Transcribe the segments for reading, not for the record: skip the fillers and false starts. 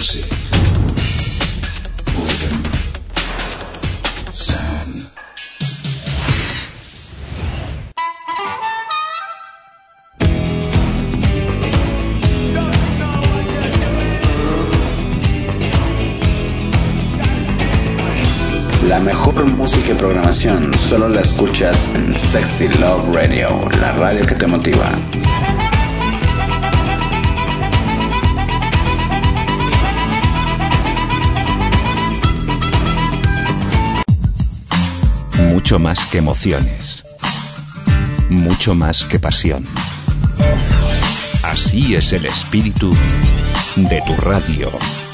music. Wooden sound. La mejor música y programación solo la escuchas en Sexy Love Radio, la radio que te motiva. Mucho más que emociones, mucho más que pasión. Así es el espíritu de tu radio.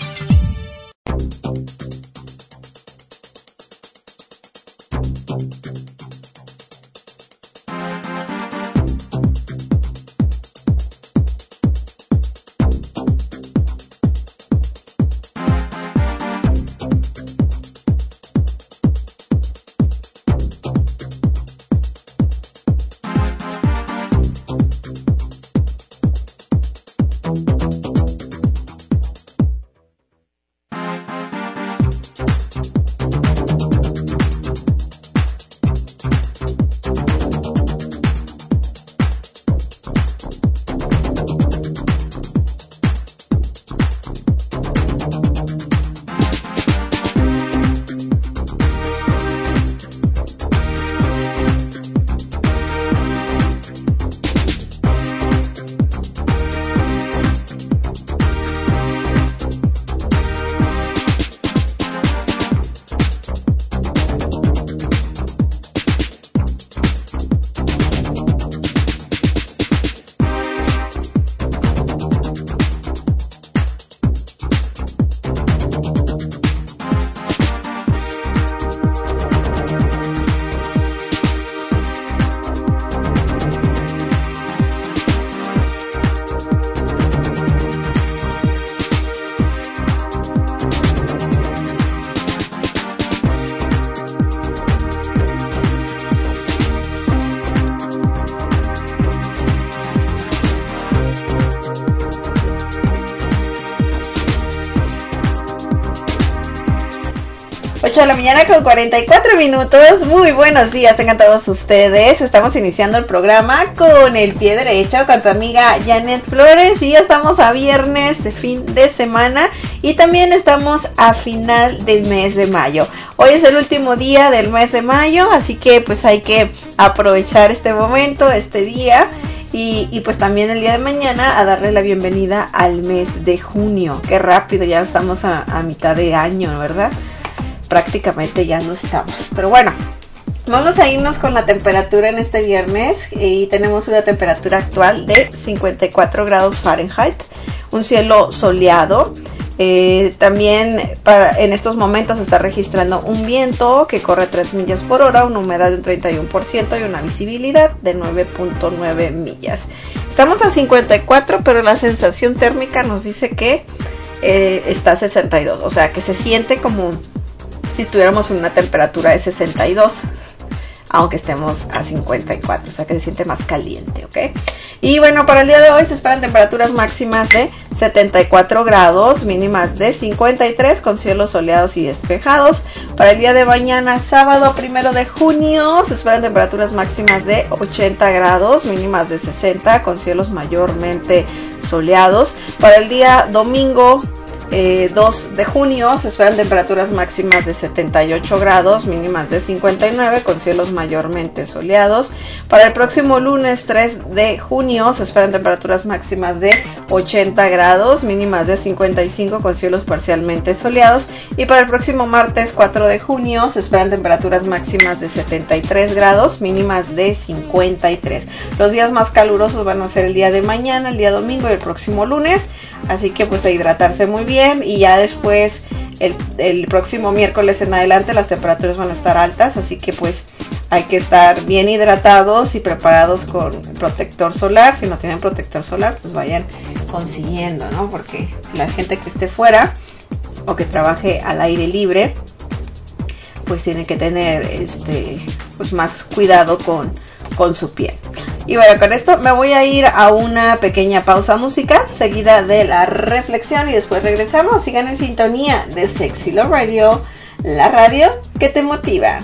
De la mañana con 44 minutos. Muy buenos días, tengan todos ustedes. Estamos iniciando el programa con el pie derecho con tu amiga Janet Flores y ya estamos a viernes de fin de semana y también estamos a final del mes de mayo. Hoy es el último día del mes de mayo, así que pues hay que aprovechar este momento, este día y pues también el día de mañana a darle la bienvenida al mes de junio. Qué rápido, ya estamos a mitad de año, ¿verdad? Prácticamente ya no estamos, pero bueno, vamos a irnos con la temperatura en este viernes y tenemos una temperatura actual de 54 grados Fahrenheit, un cielo soleado. También en estos momentos se está registrando un viento que corre a 3 millas por hora, una humedad de un 31% y una visibilidad de 9.9 millas. Estamos a 54, pero la sensación térmica nos dice que está a 62, o sea que se siente como si estuviéramos en una temperatura de 62, aunque estemos a 54, o sea que se siente más caliente, ¿ok? Y bueno, para el día de hoy se esperan temperaturas máximas de 74 grados, mínimas de 53, con cielos soleados y despejados. Para el día de mañana, sábado 1 de junio, se esperan temperaturas máximas de 80 grados, mínimas de 60, con cielos mayormente soleados. Para el día domingo 2 de junio se esperan temperaturas máximas de 78 grados, mínimas de 59, con cielos mayormente soleados. Para el próximo lunes 3 de junio se esperan temperaturas máximas de 80 grados, mínimas de 55, con cielos parcialmente soleados. Y para el próximo martes 4 de junio se esperan temperaturas máximas de 73 grados, mínimas de 53. Los días más calurosos van a ser el día de mañana, el día domingo y el próximo lunes. Así que pues a hidratarse muy bien y ya después el próximo miércoles en adelante las temperaturas van a estar altas, así que pues hay que estar bien hidratados y preparados con protector solar. Si no tienen protector solar, pues vayan consiguiendo, ¿no? Porque la gente que esté fuera o que trabaje al aire libre, pues tiene que tener pues más cuidado con su piel. Y bueno, con esto me voy a ir a una pequeña pausa musical, seguida de la reflexión y después regresamos. Sigan en sintonía de Sexy Love Radio, la radio que te motiva.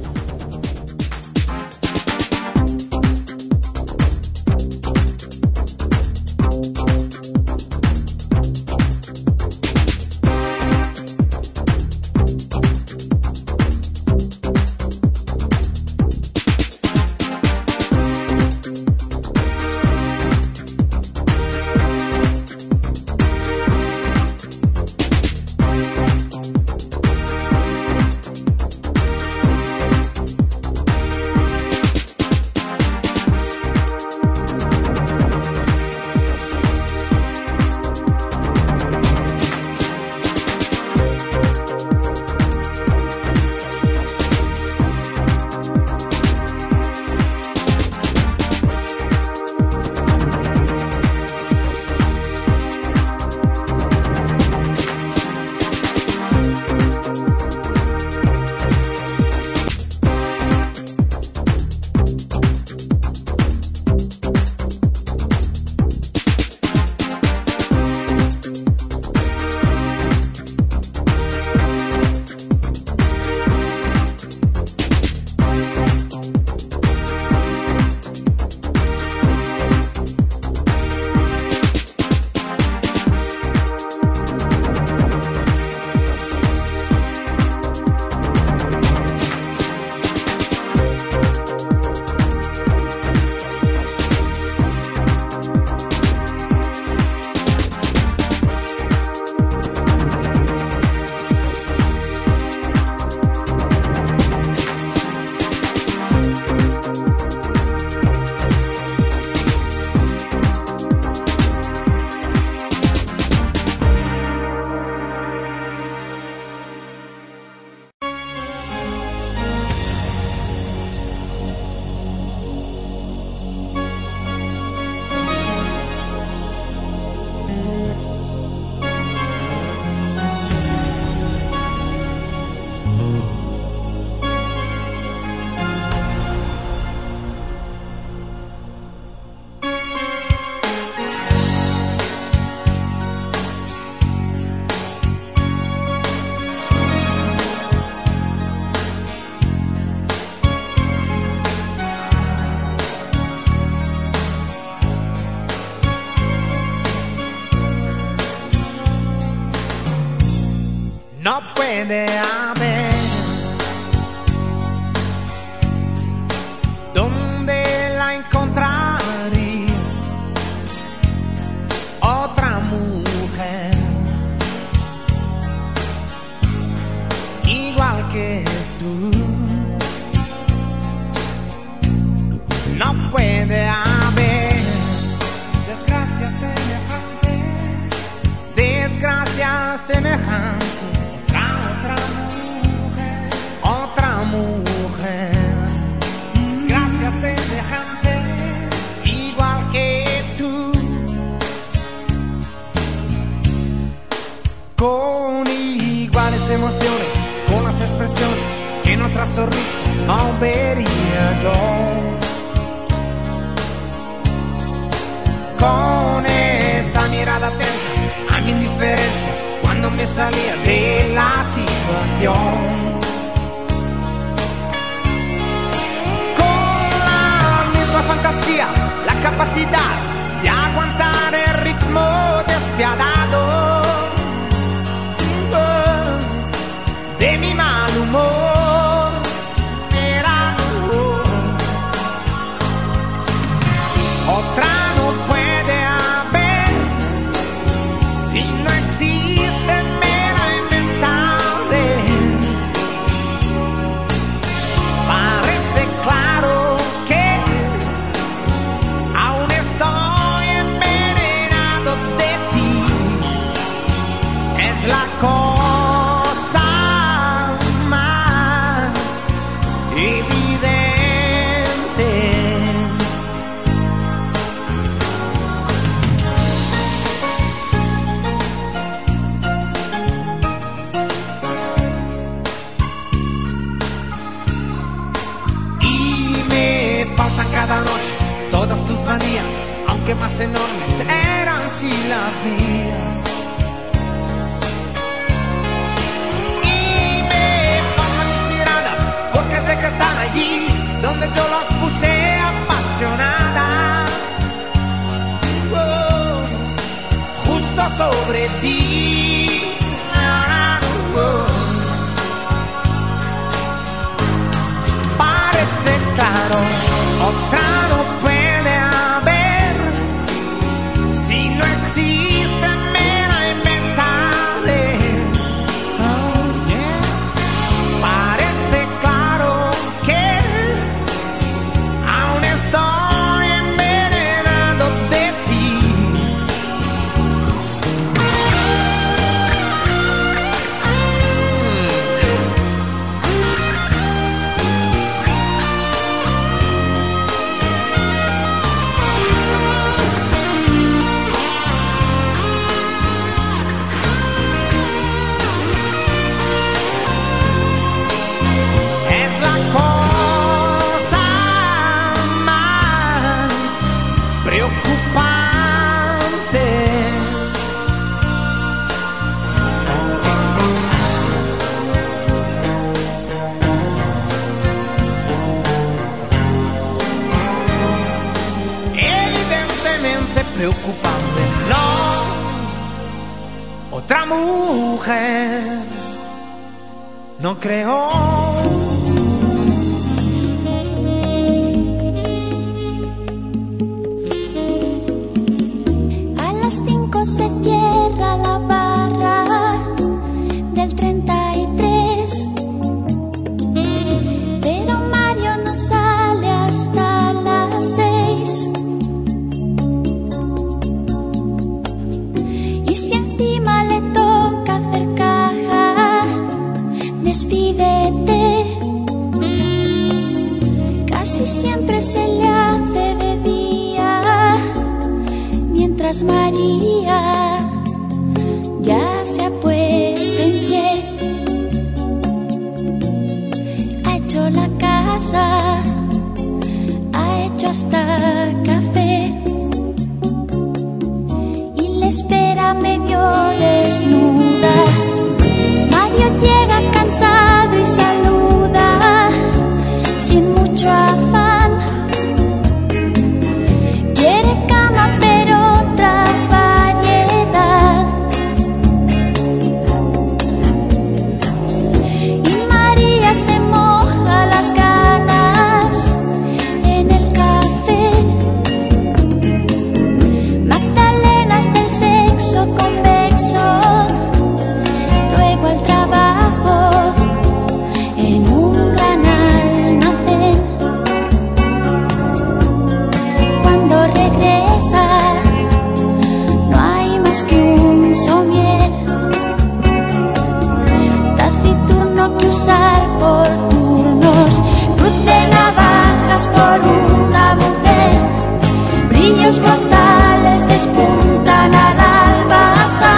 No puede haber donde la encontraría otra mujer igual que tú. No puede haber desgracia semejante. Otra mujer, desgracia semejante, igual que tú, con iguales emociones, con las expresiones que en otra sonrisa no vería yo, con esa mirada atenta a mi indiferencia cuando me salía de la situación. Fantasía, la capacidad de aguantar el ritmo despiadado de mi mal humor. Otra no puede haber, si no existe me la inventaré. Parece claro que aún estoy más enormes eran sí las mías. Y me faltan mis miradas porque sé que están allí donde yo las puse apasionadas. Justo sobre ti. Parece claro, otra no puede haber. Si no existe, me la inventaré. Oh, yeah. Parece claro que aún estoy envenenado de ti. Es la cosa más preocupante. Evidentemente preocupante, no. Otra mujer, no creo. A las 5 se cierra la barra del 33, pero Mario no sale hasta las 6. Y si encima le toca hacer caja, despídete. Casi siempre se le hace de día, mientras María ya se ha puesto en pie. Ha hecho la casa, ha hecho hasta café y le espera medio desnuda. Mario llega cansado y saluda sin mucho afán. Quiere cama pero otra variedad. Y María se moja las ganas en el café. Magdalenas del sexo convexo, luego al trabajo en un gran almacén. Cuando regresa no hay más que un somier taciturno que usar por turnos. Cruz de navajas por una mujer, brillos mortales despuntan al alba.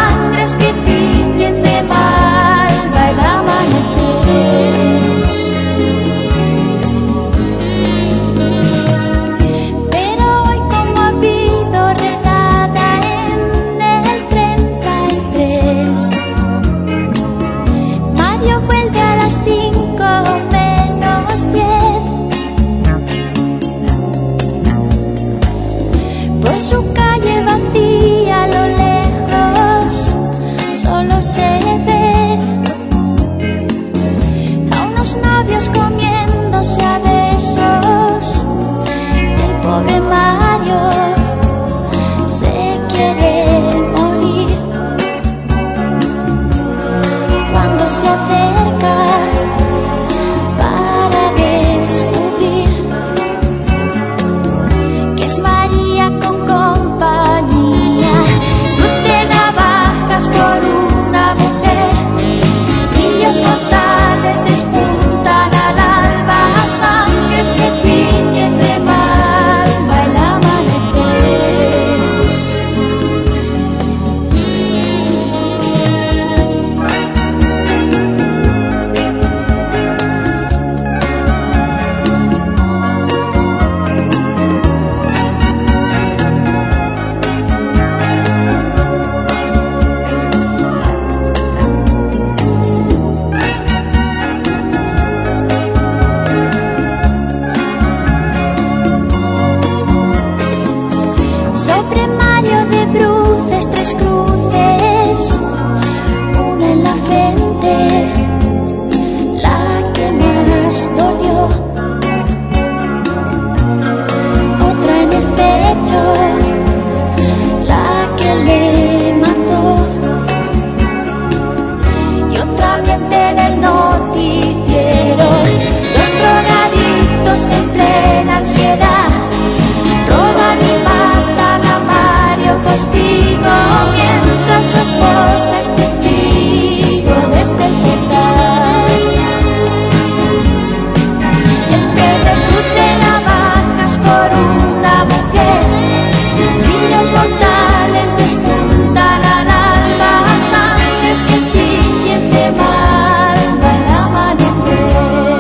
tres cruces, una en la frente, la que más dolió, otra en el pecho, la que le mató, y otra viente en el noticiero, dos drogadictos en plena ansiedad, roban y matan a Mario Postigo, mientras su esposa es testigo desde el portal. El que recrute navajas por una mujer, brillos mortales despuntan al alba, sangres que tiñen de malva el amanecer.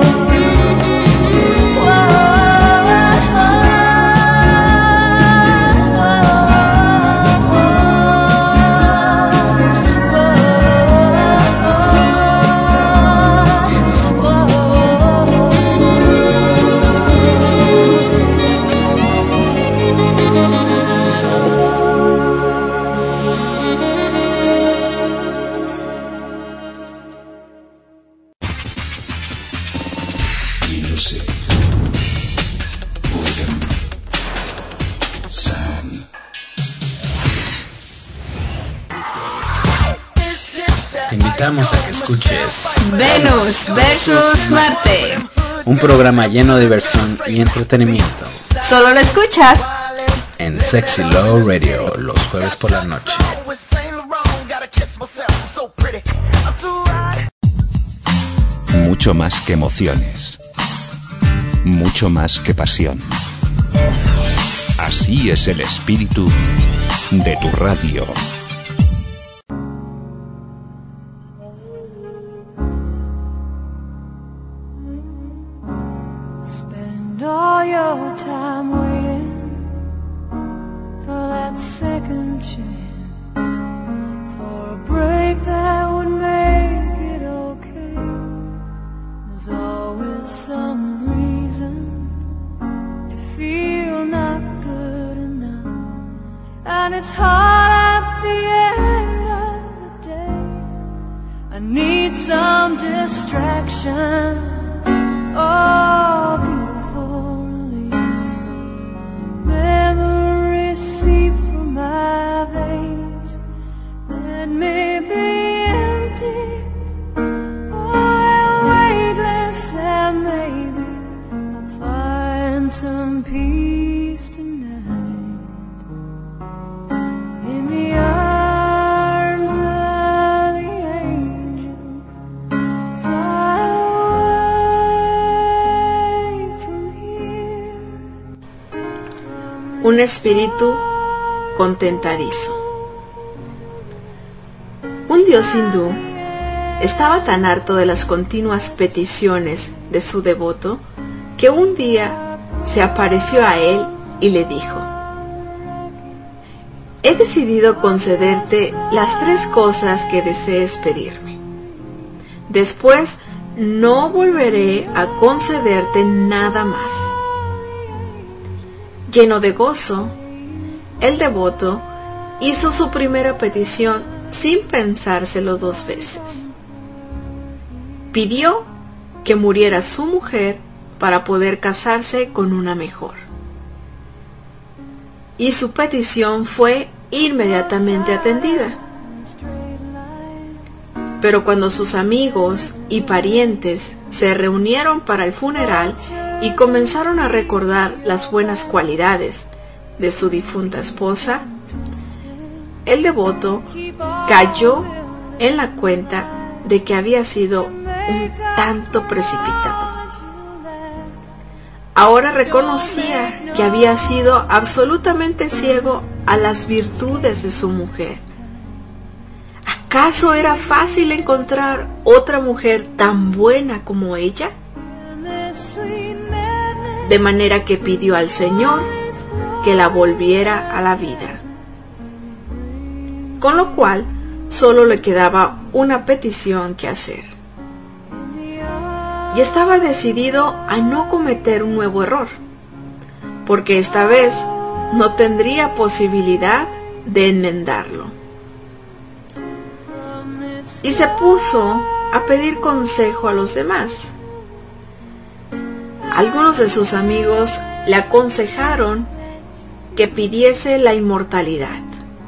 Te invitamos a que escuches Venus versus Marte. un programa lleno de diversión y entretenimiento Solo lo escuchas en Sexy Love Radio los jueves por la noche. Mucho más que emociones. Mucho más que pasión. Así es el espíritu de tu radio. Spend all your time waiting for that second chance, for a break that would make it okay. There's always some reason to feel not good enough, and it's hard at the end of the day. I need some distraction, oh, beautiful release. Memories seep from my veins, let me be empty, oh, weightless, and maybe I'll find some peace tonight in the arms of the angel. Fly away from here. un espíritu contentadizo. Un dios hindú estaba tan harto de las continuas peticiones de su devoto que un día se apareció a él y le dijo: he decidido concederte las 3 cosas que desees pedirme. Después no volveré a concederte nada más. Lleno de gozo, el devoto hizo su primera petición sin pensárselo 2 veces. Pidió que muriera su mujer para poder casarse con una mejor. Y su petición fue inmediatamente atendida. Pero cuando sus amigos y parientes se reunieron para el funeral y comenzaron a recordar las buenas cualidades de su difunta esposa, el devoto cayó en la cuenta de que había sido un tanto precipitado. Ahora reconocía que había sido absolutamente ciego a las virtudes de su mujer. ¿Acaso era fácil encontrar otra mujer tan buena como ella? De manera que pidió al Señor que la volviera a la vida. Con lo cual, solo le quedaba una petición que hacer. Y estaba decidido a no cometer un nuevo error, porque esta vez no tendría posibilidad de enmendarlo. y se puso a pedir consejo a los demás. Algunos de sus amigos le aconsejaron que pidiese la inmortalidad.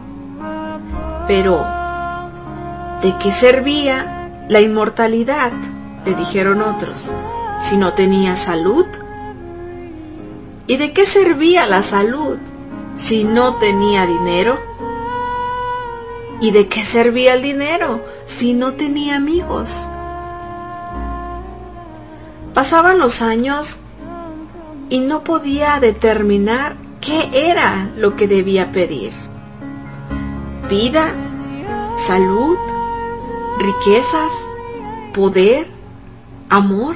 Pero, ¿de qué servía la inmortalidad?, le dijeron otros, si no tenía salud. ¿Y de qué servía la salud si no tenía dinero? ¿Y de qué servía el dinero si no tenía amigos? Pasaban los años y no podía determinar qué era lo que debía pedir. Vida, salud, riquezas, poder, amor.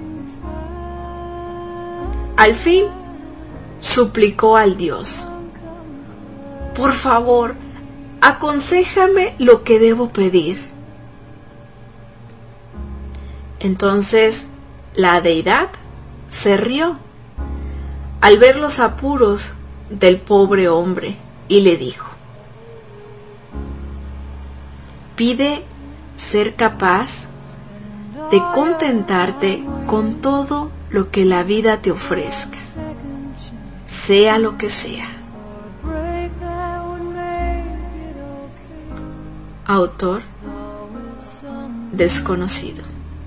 Al fin, suplicó al Dios: por favor, aconséjame lo que debo pedir. Entonces, la deidad se rió al ver los apuros del pobre hombre y le dijo: pide ser capaz de contentarte con todo lo que la vida te ofrezca, sea lo que sea. Autor desconocido.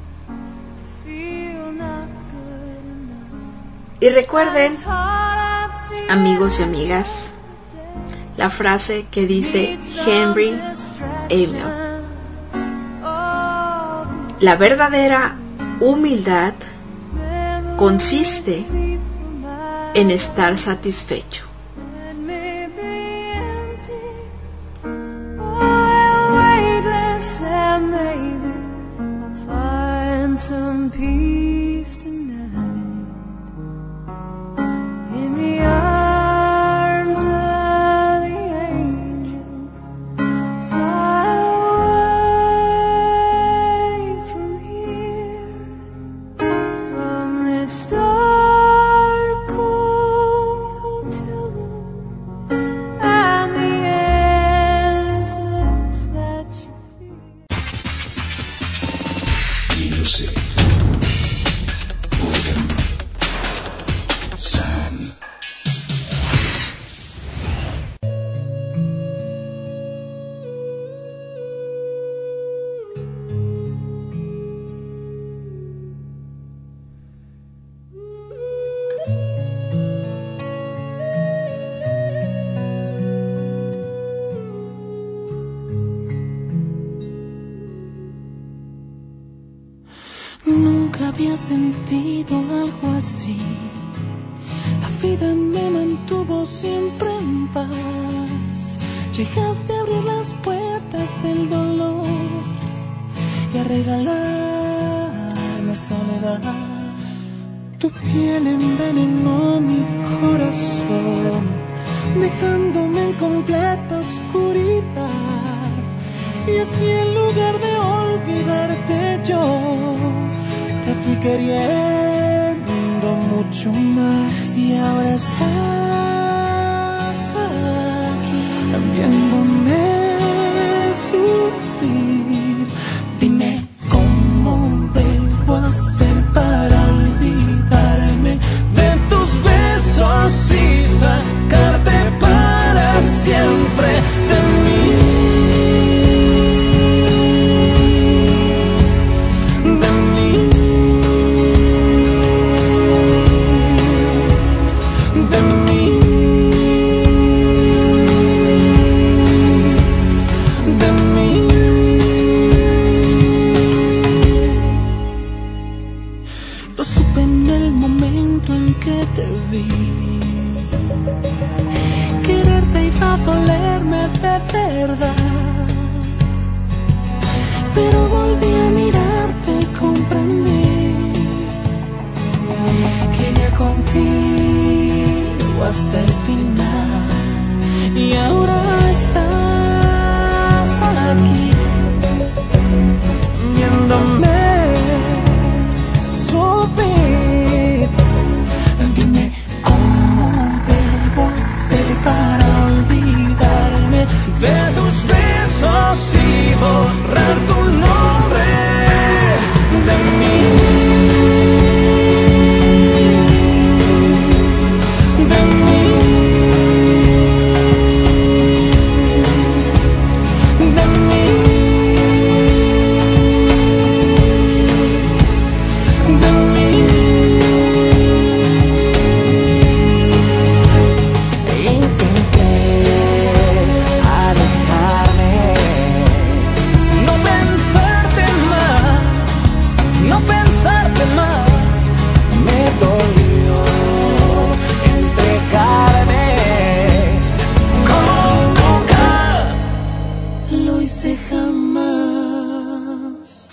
Y recuerden, amigos y amigas, la frase que dice Henry Amiel: la verdadera humildad consiste en estar satisfecho. Nunca había sentido algo así. La vida me mantuvo siempre en paz. Llegaste a abrir las puertas del dolor y a regalarme soledad. Tu piel envenenó mi corazón, dejándome en completa oscuridad. Y así en lugar de olvidarte yo te fui queriendo mucho más. Y ahora estás aquí, viéndome sufrir. Dime cómo debo hacer para olvidarme de tus besos y sacarte para siempre de mí. jamás.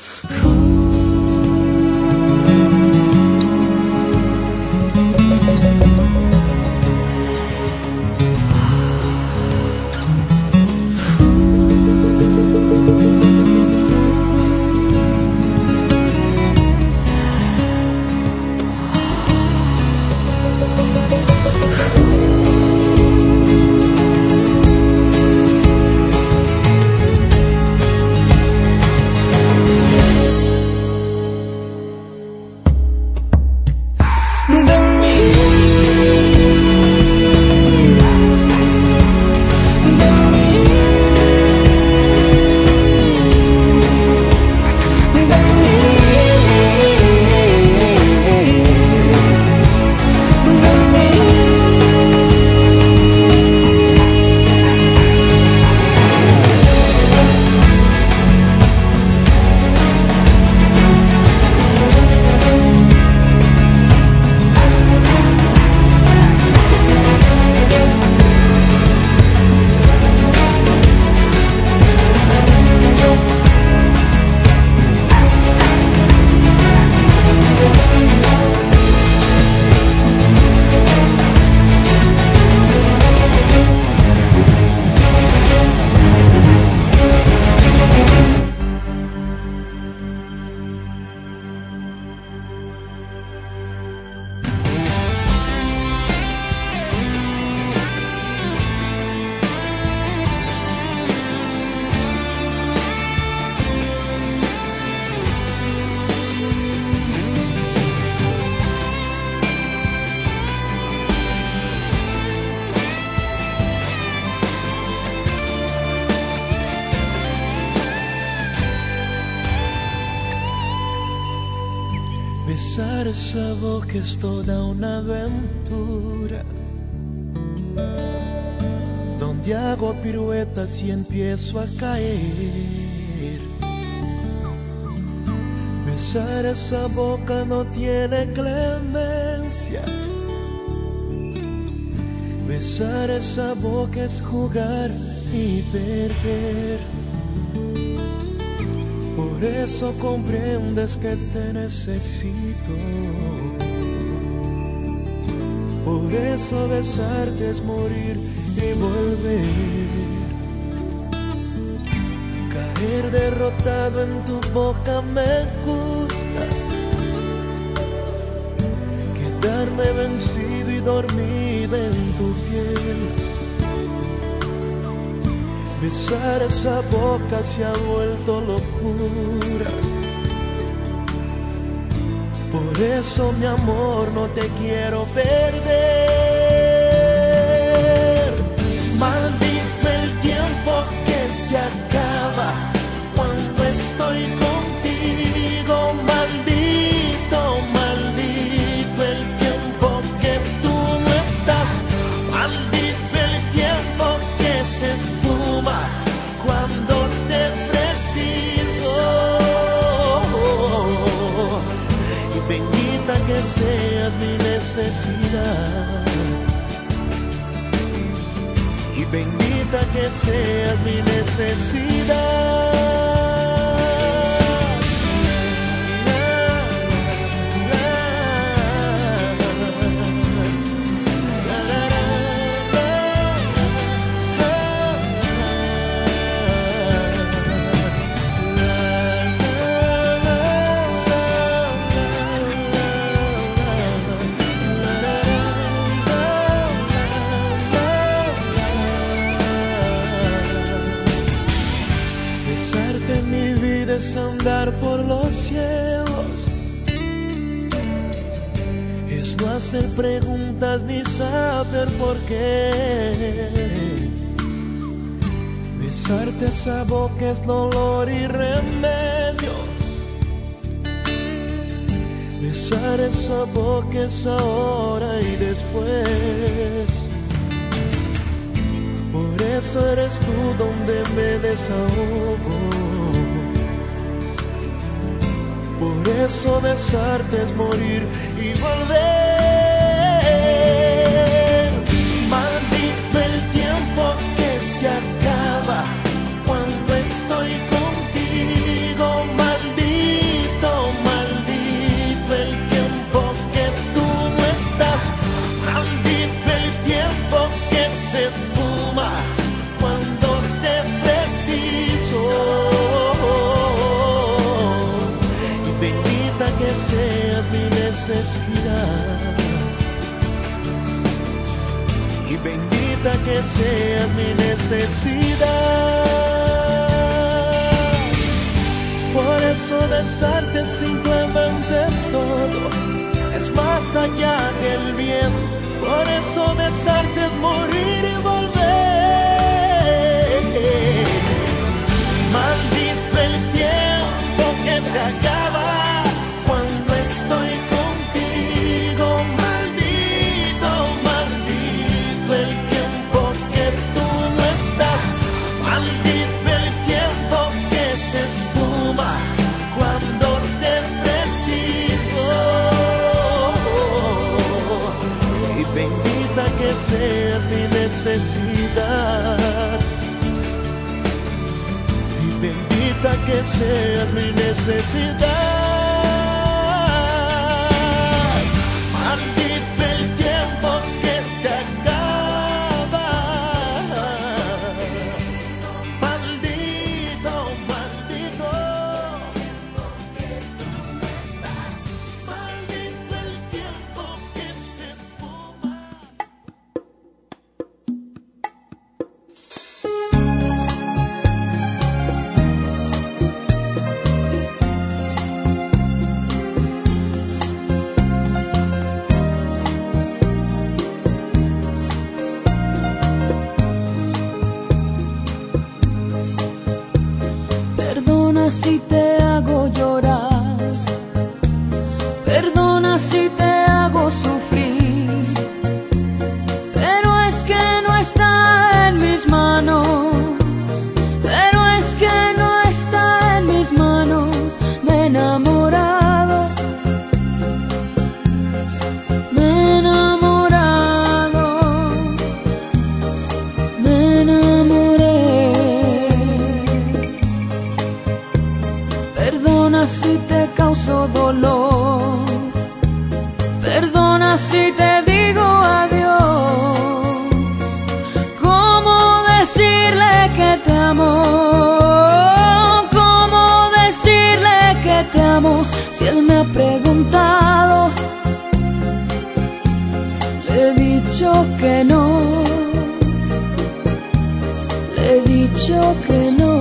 Besar esa boca es toda una aventura, donde hago piruetas y empiezo a caer. Besar esa boca no tiene clemencia. Besar esa boca es jugar y perder. Por eso comprendes que te necesito. Por eso besarte es morir y volver. Caer derrotado en tu boca me gusta. Quedarme vencido y dormido en tu piel. Besar esa boca se ha vuelto locura. Por eso, mi amor, no te quiero perder. Maldito el tiempo que se acaba cuando estoy contigo. Maldito, maldito el tiempo que tú no estás. Maldito el tiempo que se esfuma cuando te preciso. Y bendita que seas mi necesidad. Y bendita que seas mi necesidad. Es andar por los cielos, es no hacer preguntas ni saber por qué. Besarte esa boca es dolor y remedio. Besar esa boca es ahora y después. Por eso eres tú donde me desahogo. Por eso besarte es morir y volver. Maldito el tiempo que se acaba cuando estoy necesidad. Y bendita que seas mi necesidad. Por eso besarte simplemente todo es más allá del bien. Por eso besarte es morir y volver. Maldito el tiempo que se acaba cuando estoy contigo. Maldito, maldito el tiempo que tú no estás. Maldito el tiempo que se esfuma cuando te preciso. Y bendita que seas mi necesidad. Y bendita que seas mi necesidad. Maldito el tiempo que se acaba. Maldito, maldito. Maldito el tiempo que se esfuma. Perdona si te hago llorar, perdona si te hago sufrir, pero es que no está en mis manos, pero es que no está en mis manos. Me he enamorado, me he enamorado, me enamoré. Perdona si te causo dolor, perdona si te digo adiós. ¿Cómo decirle que te amo? ¿Cómo decirle que te amo? Si él me ha preguntado, le he dicho que no, le he dicho que no.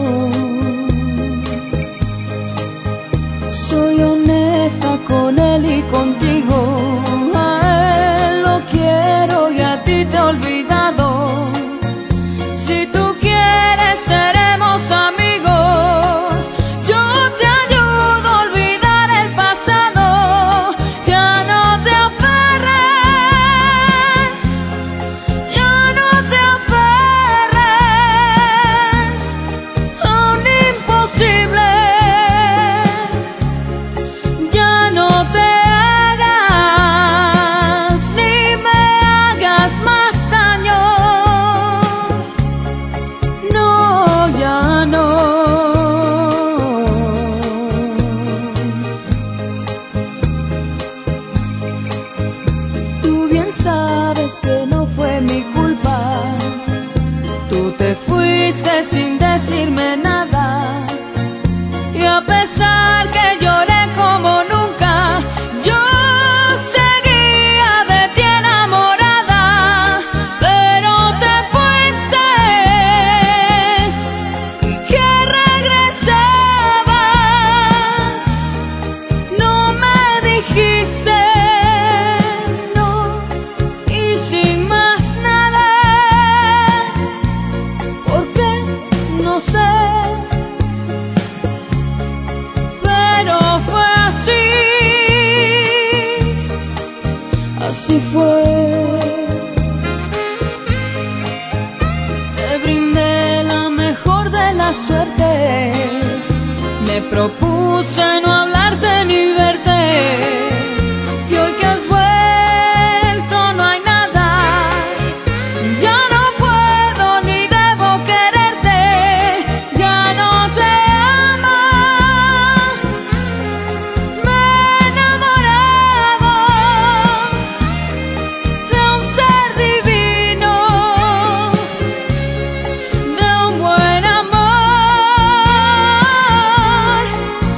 Soy honesta con él y contigo. A él lo quiero y a ti te he olvidado. Si tú quieres seremos amigos. Yo te ayudo a olvidar el pasado. Ya no te aferres, ya no te aferres a un imposible. Ya no te hagas ni me hagas más daño. No, ya no. Tú bien sabes que no fue mi culpa. Tú te fuiste sin decirme nada. Y a pesar que lloré como nunca, yo seguía de ti enamorada. Pero te fuiste y que regresabas. No me dijiste no y sin más nada. ¿Por qué? No sé. Pero fue así, así fue. Te brindé la mejor de las suertes. Me propuse no hablarte ni verte. Y hoy que has vuelto no hay nada. Ya no puedo ni debo quererte. Ya no te amo. Me he enamorado de un ser divino, de un buen amor.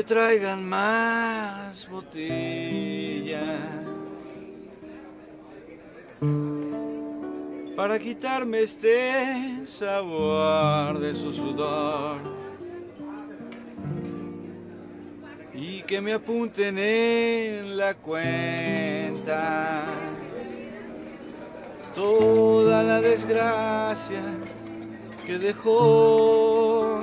traigan más botellas para quitarme este sabor de su sudor y que me apunten en la cuenta toda la desgracia que dejó.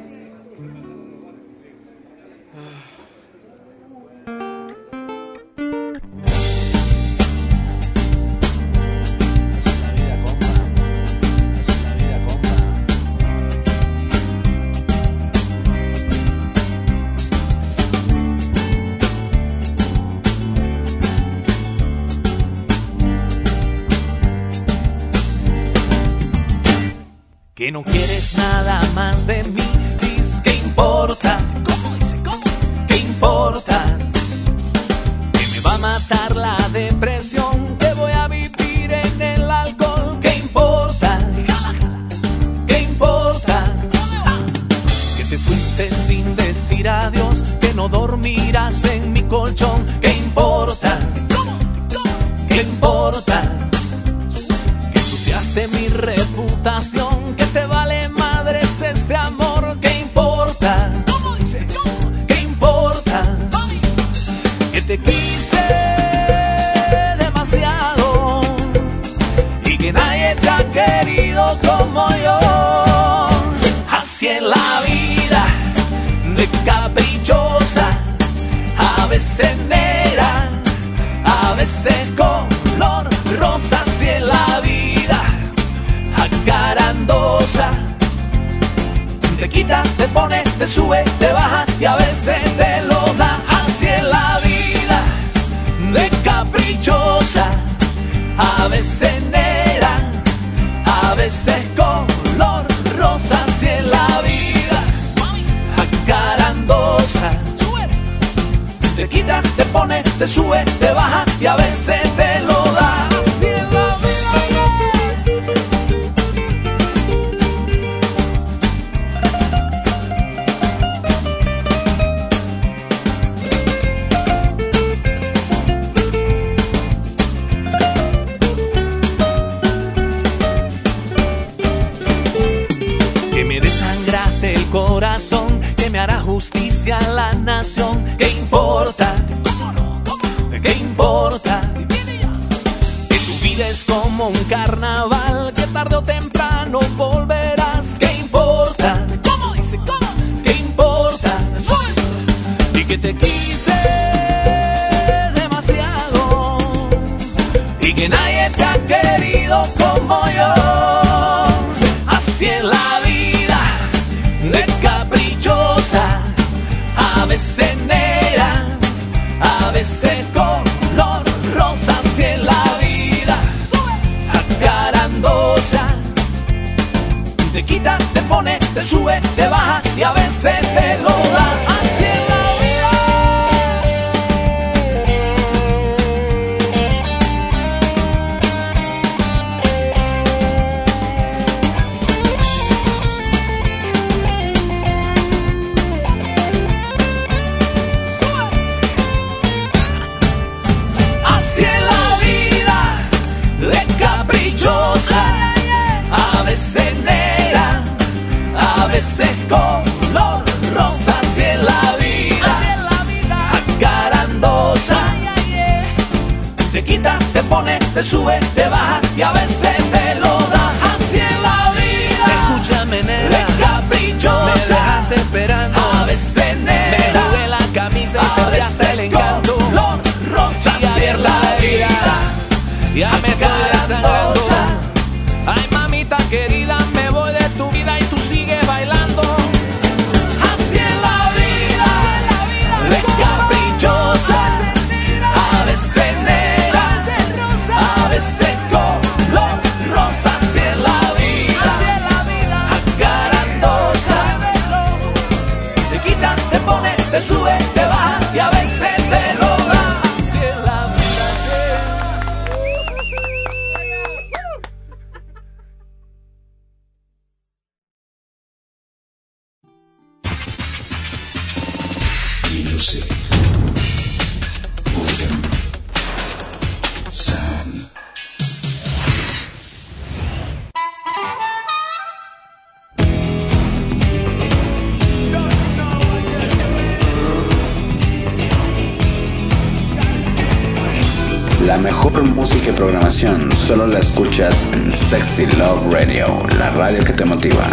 Que no quieres nada más de mí, dices que importa. ¿Cómo dice? ¿Cómo? ¿Qué importa? Que me va a matar la depresión, que voy a vivir en el alcohol. ¿Qué importa? ¿Qué importa? Que te fuiste sin decir adiós, que no dormirás en mi colchón. ¿Qué importa? ¿Qué importa? Que ensuciaste mi reputación, que te vale madres este amor. ¿Qué importa? ¿Cómo dice? ¿Qué importa? Que te quise demasiado y que nadie te ha querido como yo. Así en la vida, de caprichosa, a veces negra, a veces color rosa. Así en la vida, acarandosa, te quita, te pone, te sube, te baja y a veces te lo da. Así es la vida, de caprichosa, a veces negra, a veces color rosa. Así es la vida, acarandosa, te quita, te pone, te sube, te baja y a veces te lo da. Así es la vida. Corazón, que me hará justicia a la nación. ¿Qué importa? ¿Qué importa? Que tu vida es como un carnaval, que tarde o temprano volverás. ¿Qué importa? ¿Cómo dice? ¿Cómo? ¿Qué importa? Y que te quise demasiado y que nadie te ha querido como yo. Así es la vida, de caprichosa, a veces negra, a veces color rosa. Así es la vida, acarandosa, te quita, te pone, te sube, te baja y a veces te lo da. Así es la a veces negra, a veces color rosa. Así es la vida, acarandosa, te quita, te pone, te sube, te baja y a veces te lo da. Así es la vida, escúchame nena, de caprichosa, me dejaste esperando, a veces negra, me jugué la camisa y perdiste el encanto. Color rosa. Así es la vida, ya me estoy desangrando. Ay mamita querida, me voy de tu vida y tú sigues bailando. Así es la vida, de caprichosa, a veces negra, a veces color rosa. La mejor música y programación solo la escuchas en Sexy Love Radio, la radio que te motiva.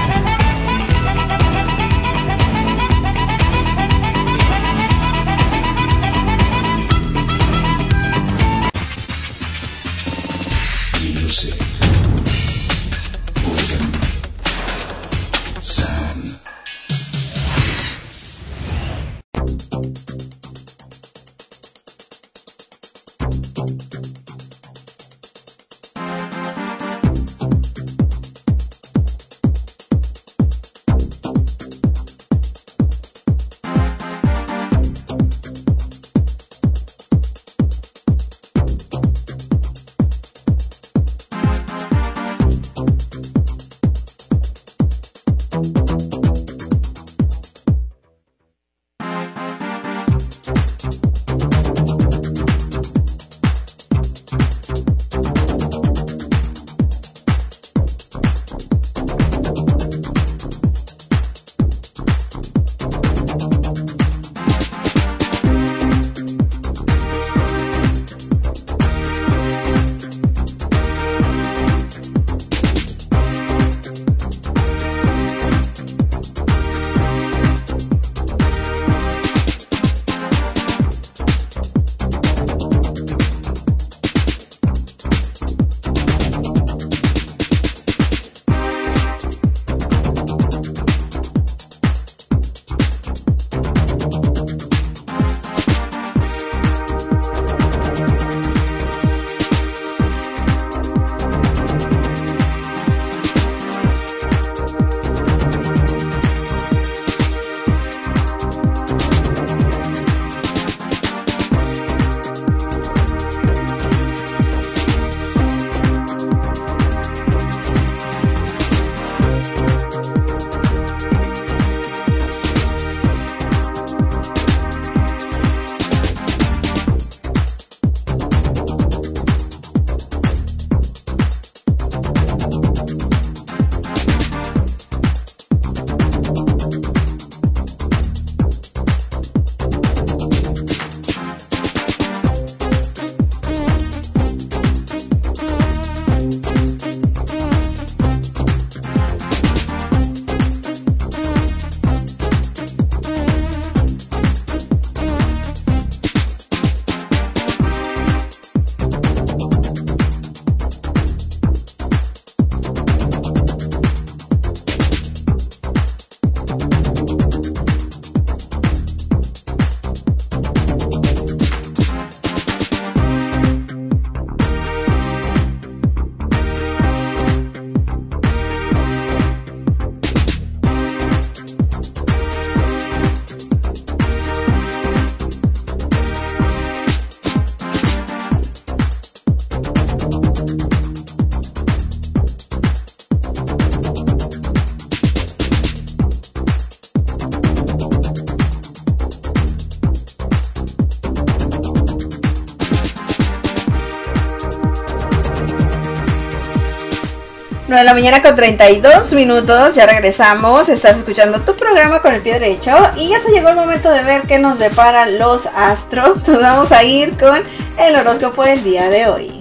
De la mañana con 32 minutos, ya regresamos, estás escuchando tu programa con el pie derecho y ya se llegó el momento de ver qué nos deparan los astros. Nos vamos a ir con el horóscopo del día de hoy.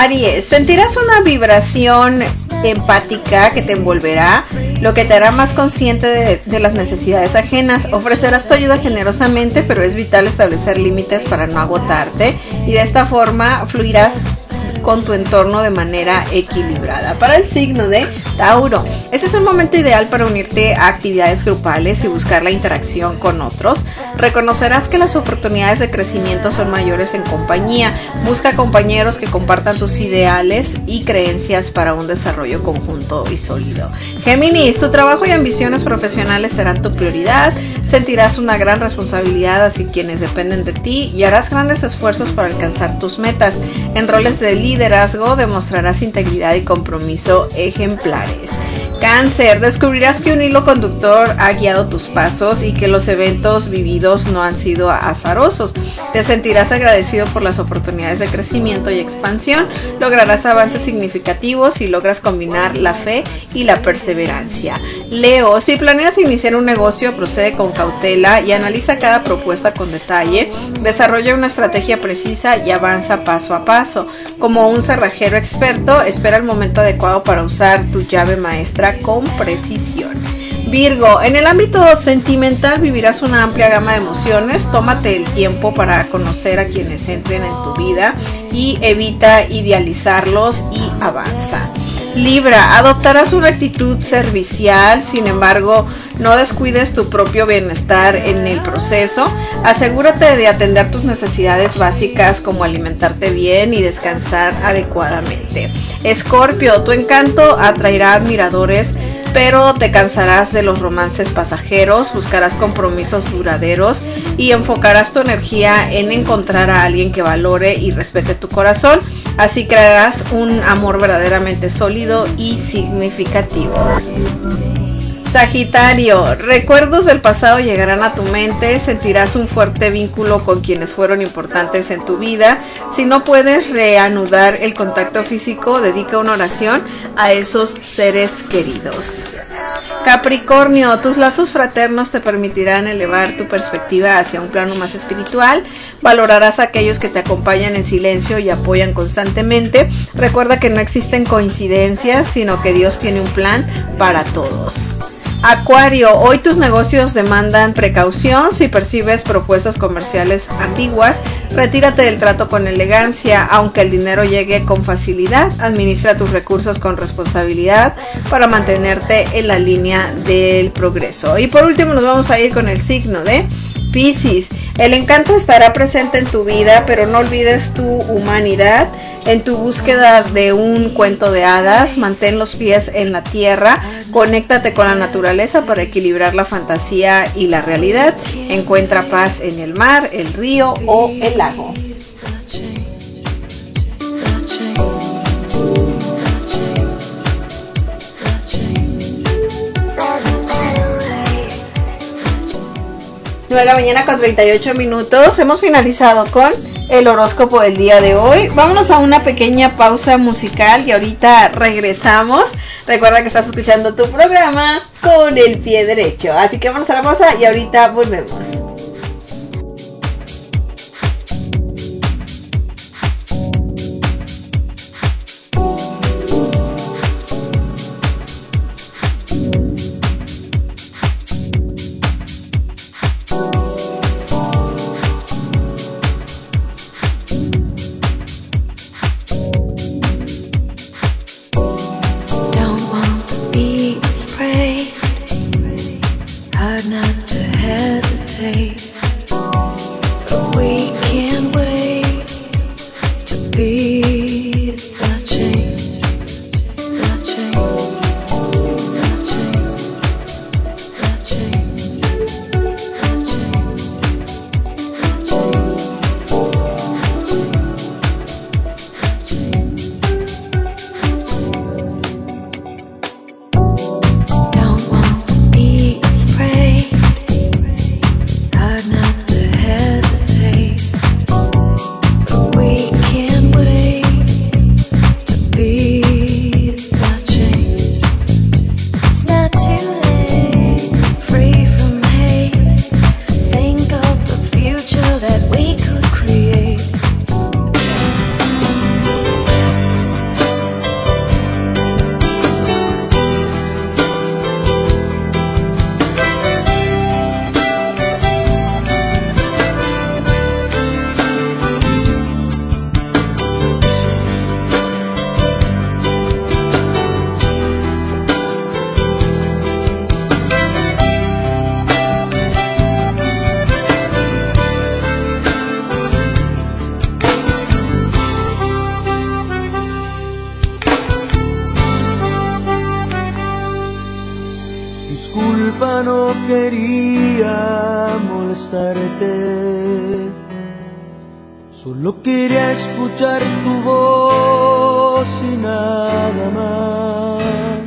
Aries, sentirás una vibración empática que te envolverá, lo que te hará más consciente de las necesidades ajenas. Ofrecerás tu ayuda generosamente, pero es vital establecer límites para no agotarte, y de esta forma fluirás con tu entorno de manera equilibrada. Para el signo de Tauro, este es un momento ideal para unirte a actividades grupales y buscar la interacción con otros. Reconocerás que las oportunidades de crecimiento son mayores en compañía. Busca compañeros que compartan tus ideales y creencias para un desarrollo conjunto y sólido. Géminis, tu trabajo y ambiciones profesionales serán tu prioridad. Sentirás una gran responsabilidad hacia quienes dependen de ti y harás grandes esfuerzos para alcanzar tus metas. En roles de liderazgo demostrarás integridad y compromiso ejemplares. Cáncer, descubrirás que un hilo conductor ha guiado tus pasos y que los eventos vividos no han sido azarosos. Te sentirás agradecido por las oportunidades de crecimiento y expansión. Lograrás avances significativos y logras combinar la fe y la perseverancia. Leo, si planeas iniciar un negocio, procede con cautela y analiza cada propuesta con detalle. Desarrolla una estrategia precisa y avanza paso a paso. Como un cerrajero experto, espera el momento adecuado para usar tu llave maestra con precisión. Virgo, en el ámbito sentimental vivirás una amplia gama de emociones. Tómate el tiempo para conocer a quienes entren en tu vida y evita idealizarlos y avanza. Libra, adoptarás una actitud servicial, sin embargo, no descuides tu propio bienestar en el proceso. Asegúrate de atender tus necesidades básicas como alimentarte bien y descansar adecuadamente. Escorpio, tu encanto atraerá admiradores, pero te cansarás de los romances pasajeros, buscarás compromisos duraderos y enfocarás tu energía en encontrar a alguien que valore y respete tu corazón. Así crearás un amor verdaderamente sólido y significativo. Sagitario, recuerdos del pasado llegarán a tu mente, sentirás un fuerte vínculo con quienes fueron importantes en tu vida. Si no puedes reanudar el contacto físico, dedica una oración a esos seres queridos. Capricornio, tus lazos fraternos te permitirán elevar tu perspectiva hacia un plano más espiritual. Valorarás a aquellos que te acompañan en silencio y apoyan constantemente. Recuerda que no existen coincidencias, sino que Dios tiene un plan para todos. Acuario, hoy tus negocios demandan precaución. Si percibes propuestas comerciales ambiguas, retírate del trato con elegancia. Aunque el dinero llegue con facilidad, administra tus recursos con responsabilidad para mantenerte en la línea del progreso. Y por último nos vamos a ir con el signo de Piscis. El encanto estará presente en tu vida, pero no olvides tu humanidad. En tu búsqueda de un cuento de hadas, mantén los pies en la tierra, conéctate con la naturaleza para equilibrar la fantasía y la realidad. Encuentra paz en el mar, el río o el lago. 9 de la mañana con 38 minutos. Hemos finalizado con el horóscopo del día de hoy. Vámonos a una pequeña pausa musical y ahorita regresamos. Recuerda que estás escuchando tu programa Con el Pie Derecho. Así que vamos a la pausa y ahorita volvemos. Hard not to hesitate. quería molestarte, solo quería escuchar tu voz y nada más.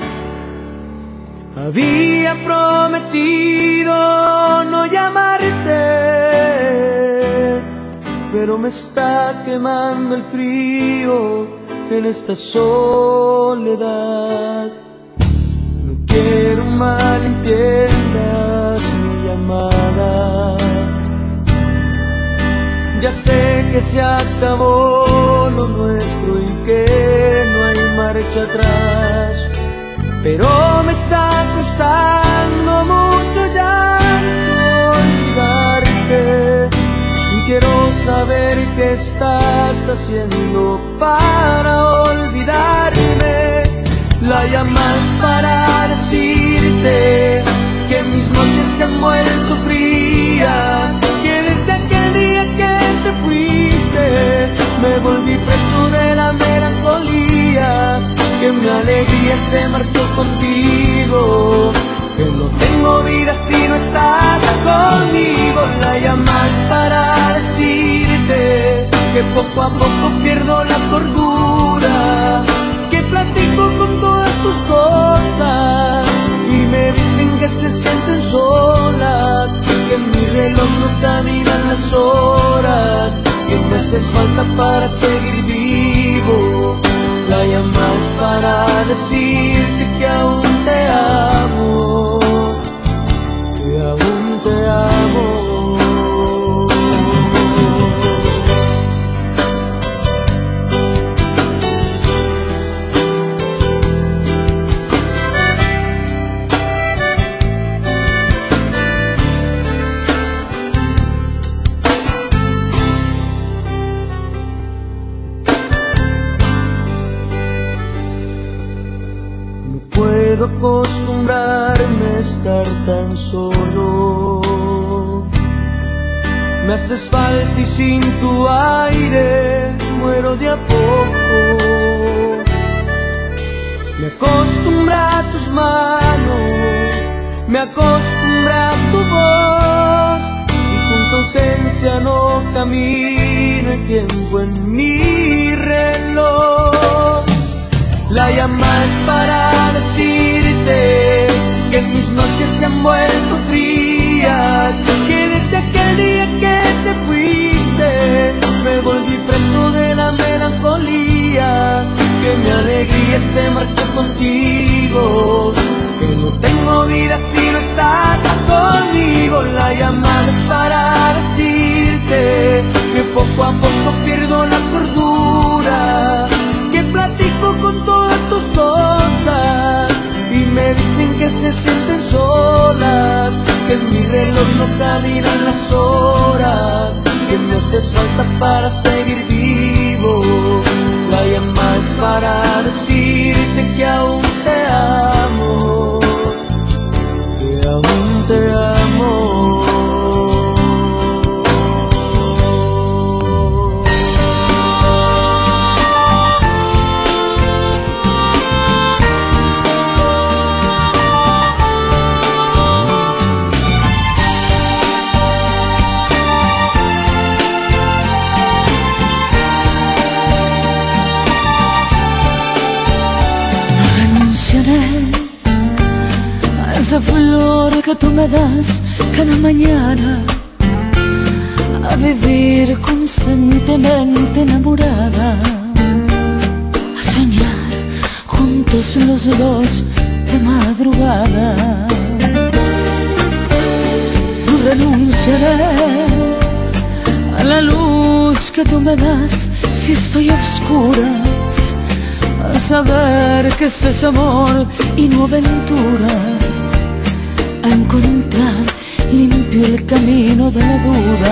Había prometido no llamarte, pero me está quemando el frío en esta soledad. No quiero malentiendas mi llamada. Ya sé que se acabó lo nuestro y que no hay marcha atrás, pero me está costando mucho ya olvidarte. Y quiero saber qué estás haciendo para olvidarme. La llamas para decirte que mis noches se han vuelto frías, que desde aquel día que te fuiste me volví preso de la melancolía, que mi alegría se marchó contigo, que no tengo vida si no estás conmigo. La llamas para decirte que poco a poco pierdo la cordura, que platico con todas tus cosas y me dicen que se sienten solas, que en mi reloj no caminan las horas, que me haces falta para seguir vivo. La llamas para decirte que aún te amo, que aún te amo. Puedo acostumbrarme a estar tan solo. Me haces falta y sin tu aire muero de a poco. Me acostumbra a tus manos, me acostumbra a tu voz, y con tu ausencia no camino el tiempo en mi reloj. La llamas para decirte que mis noches se han vuelto frías, que desde aquel día que te fuiste me volví preso de la melancolía, que mi alegría se marchó contigo, que no tengo vida si no estás conmigo. La llamas para decirte que poco a poco pierdo la cordura, que platico con todas tus cosas y me dicen que se sienten solas, que en mi reloj no caminan las horas, que me haces falta para seguir vivo. La llamas para decirte que aún te amo, que aún te amo. A esa flor que tú me das cada mañana, a vivir constantemente enamorada, a soñar juntos los dos de madrugada. No renunciaré a la luz que tú me das si estoy a oscuras, a saber que esto es amor y no aventura, a encontrar limpio el camino de la duda.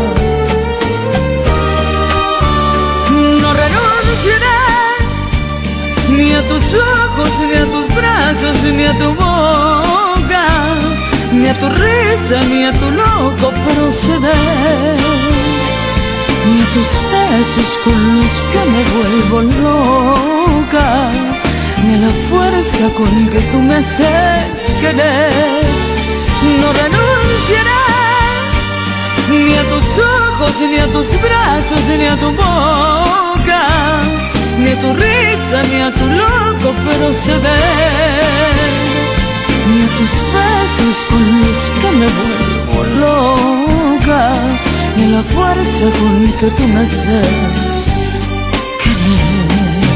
No renunciaré ni a tus ojos, ni a tus brazos, ni a tu boca, ni a tu risa, ni a tu loco proceder, ni a tus besos con los que me vuelvo loca, ni a la fuerza con que tú me haces querer. no renunciaré ni a tus ojos, ni a tus brazos, ni a tu boca, ni a tu risa, ni a tu loco proceder, ni a tus besos con los que me vuelvo loca, ni a la fuerza con que tú me haces querer.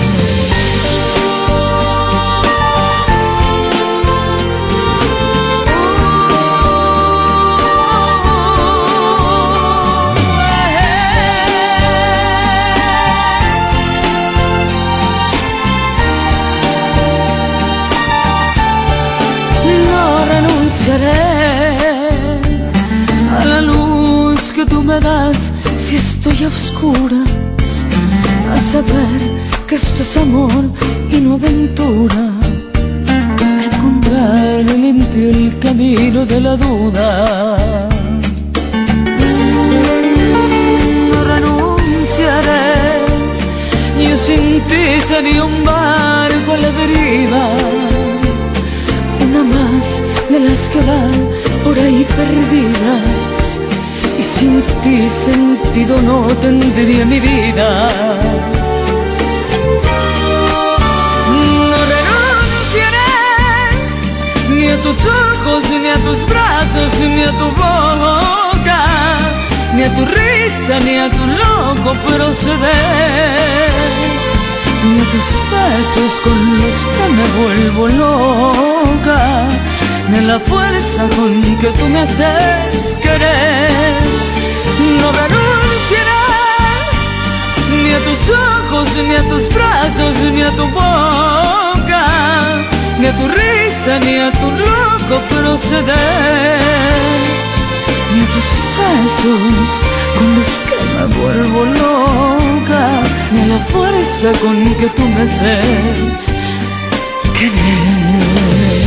A la luz que tú me das si estoy a oscuras, a saber que esto es amor y no aventura, encontrar limpio el camino de la duda. No renunciaré, yo sin ti sería un barco a la deriva, una más de las que van por ahí perdidas, y sin ti sentido no tendría mi vida. No renunciaré ni a tus ojos, ni a tus brazos, ni a tu boca, ni a tu risa, ni a tu loco proceder, ni a tus besos con los que me vuelvo loca, ni a la fuerza con que tú me haces querer. No renunciaré ni a tus ojos, ni a tus brazos, ni a tu boca, ni a tu risa, ni a tu loco proceder, ni a tus besos con los que me vuelvo loca, ni a la fuerza con que tú me haces querer.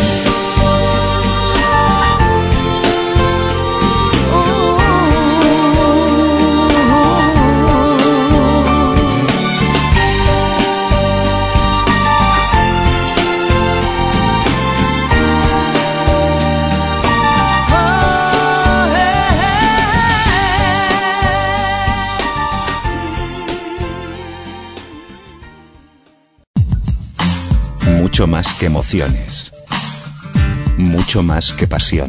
Mucho más que emociones, mucho más que pasión.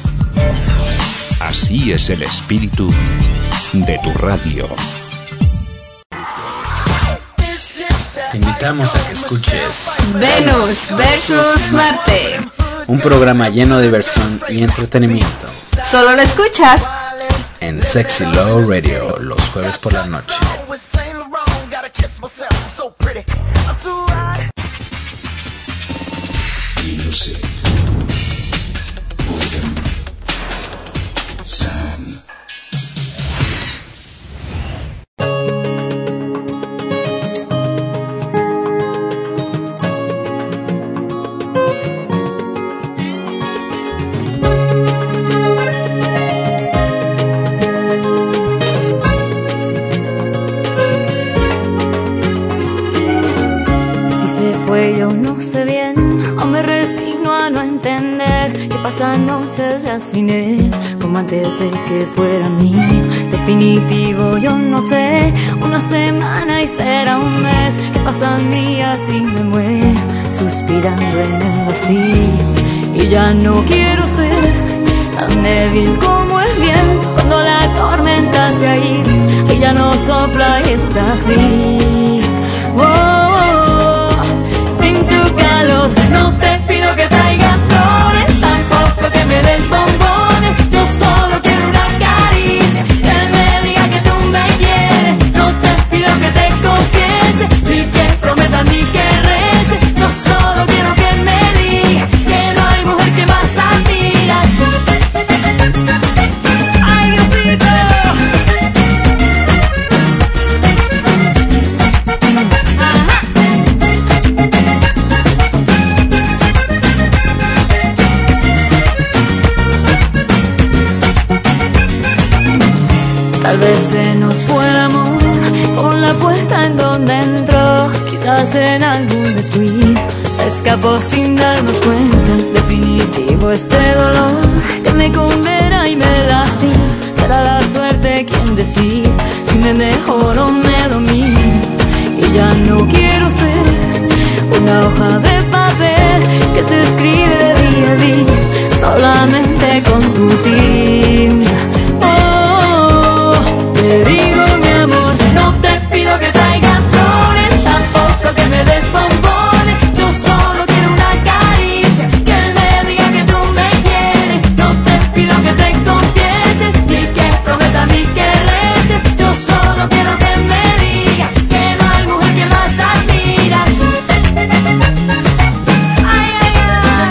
Así es el espíritu de tu radio. Te invitamos a que escuches Venus versus Marte. un programa lleno de diversión y entretenimiento Solo lo escuchas en Sexy Love Radio los jueves por la noche. Music. Boredom. Sound. Si se fue yo no sé bien, o me resigno a no entender que pasan noches ya sin él, como antes de que fuera mío. Definitivo yo no sé, una semana y será un mes, que pasan días y me muero suspirando en el vacío. Y ya no quiero ser tan débil como el viento cuando la tormenta se ha ido y ya no sopla y está frío. Sin tu calor no te pido que traigas flores, tampoco que me des bombones. Yo solo quiero una caricia, que él me diga que tú me quieres. No te pido que te confiese, ni que prometas ni que reces. Yo solo quiero que me digas que no hay mujer que más admiras. Ay, Diosito. Tal vez se nos fue el amor con la puerta en donde entró, quizás en algún descuido se escapó sin darnos cuenta. Definitivo este dolor que me condena y me lastima. Será la suerte quien decide si me mejora o me domina. Y ya no quiero ser una hoja de papel que se escribe día a día solamente con tu tinta. Oh, te digo mi amor, no te pido que traigas flores, tampoco que me des bombones. Yo solo quiero una caricia, que me diga que tú me quieres. No te pido que te confieses, ni que prometas ni que reces. Yo solo quiero que me digas que no hay mujer que más admira. Ay, ay, ay.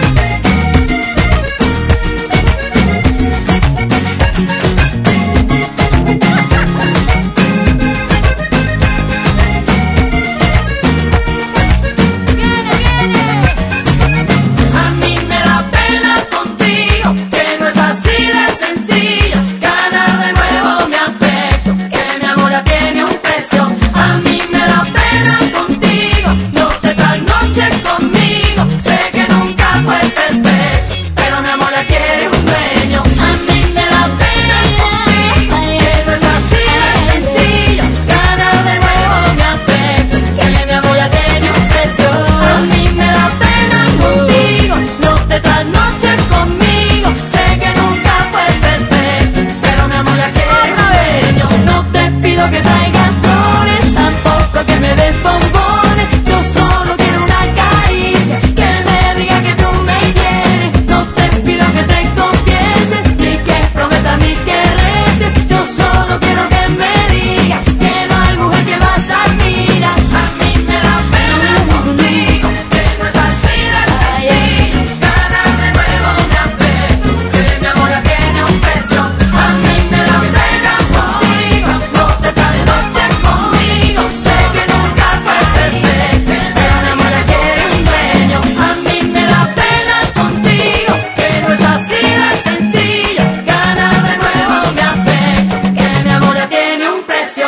A mí me da pena contigo, que no es así de sencillo. Ganar de nuevo mi afecto, que mi amor ya tiene un precio. A mí me da pena contigo, no te trasnoches conmigo. Sé que nunca fue perfecto, pero mi amor ya quiere un dueño. A mí me da pena contigo, que no es así de sencillo. Ganar de nuevo mi afecto, que mi amor ya tiene un precio. A mí me da pena contigo, no te trasnoches conmigo. Sé que nunca fue perfecto, pero mi amor ya quiere un dueño. No te pido que traigas flores, tampoco que me des bombones. Yo solo quiero una caricia, que me diga que tú me quieres. No te pido que te confieses, ni que prometas ni que reces. Yo solo quiero que me digas que no hay mujer que más admira. A mí me da pena contigo, que no es así de sencillo. Ganar de nuevo mi afecto, que mi amor ya tiene un precio. A mí me da pena contigo, no te trasnoches conmigo. Sé que nunca fue perfecto, pero mi amor ya quiere un dueño. A mí me da pena contigo, que no es así de sencillo. Ganar de nuevo mi afecto, que mi amor ya tiene un precio.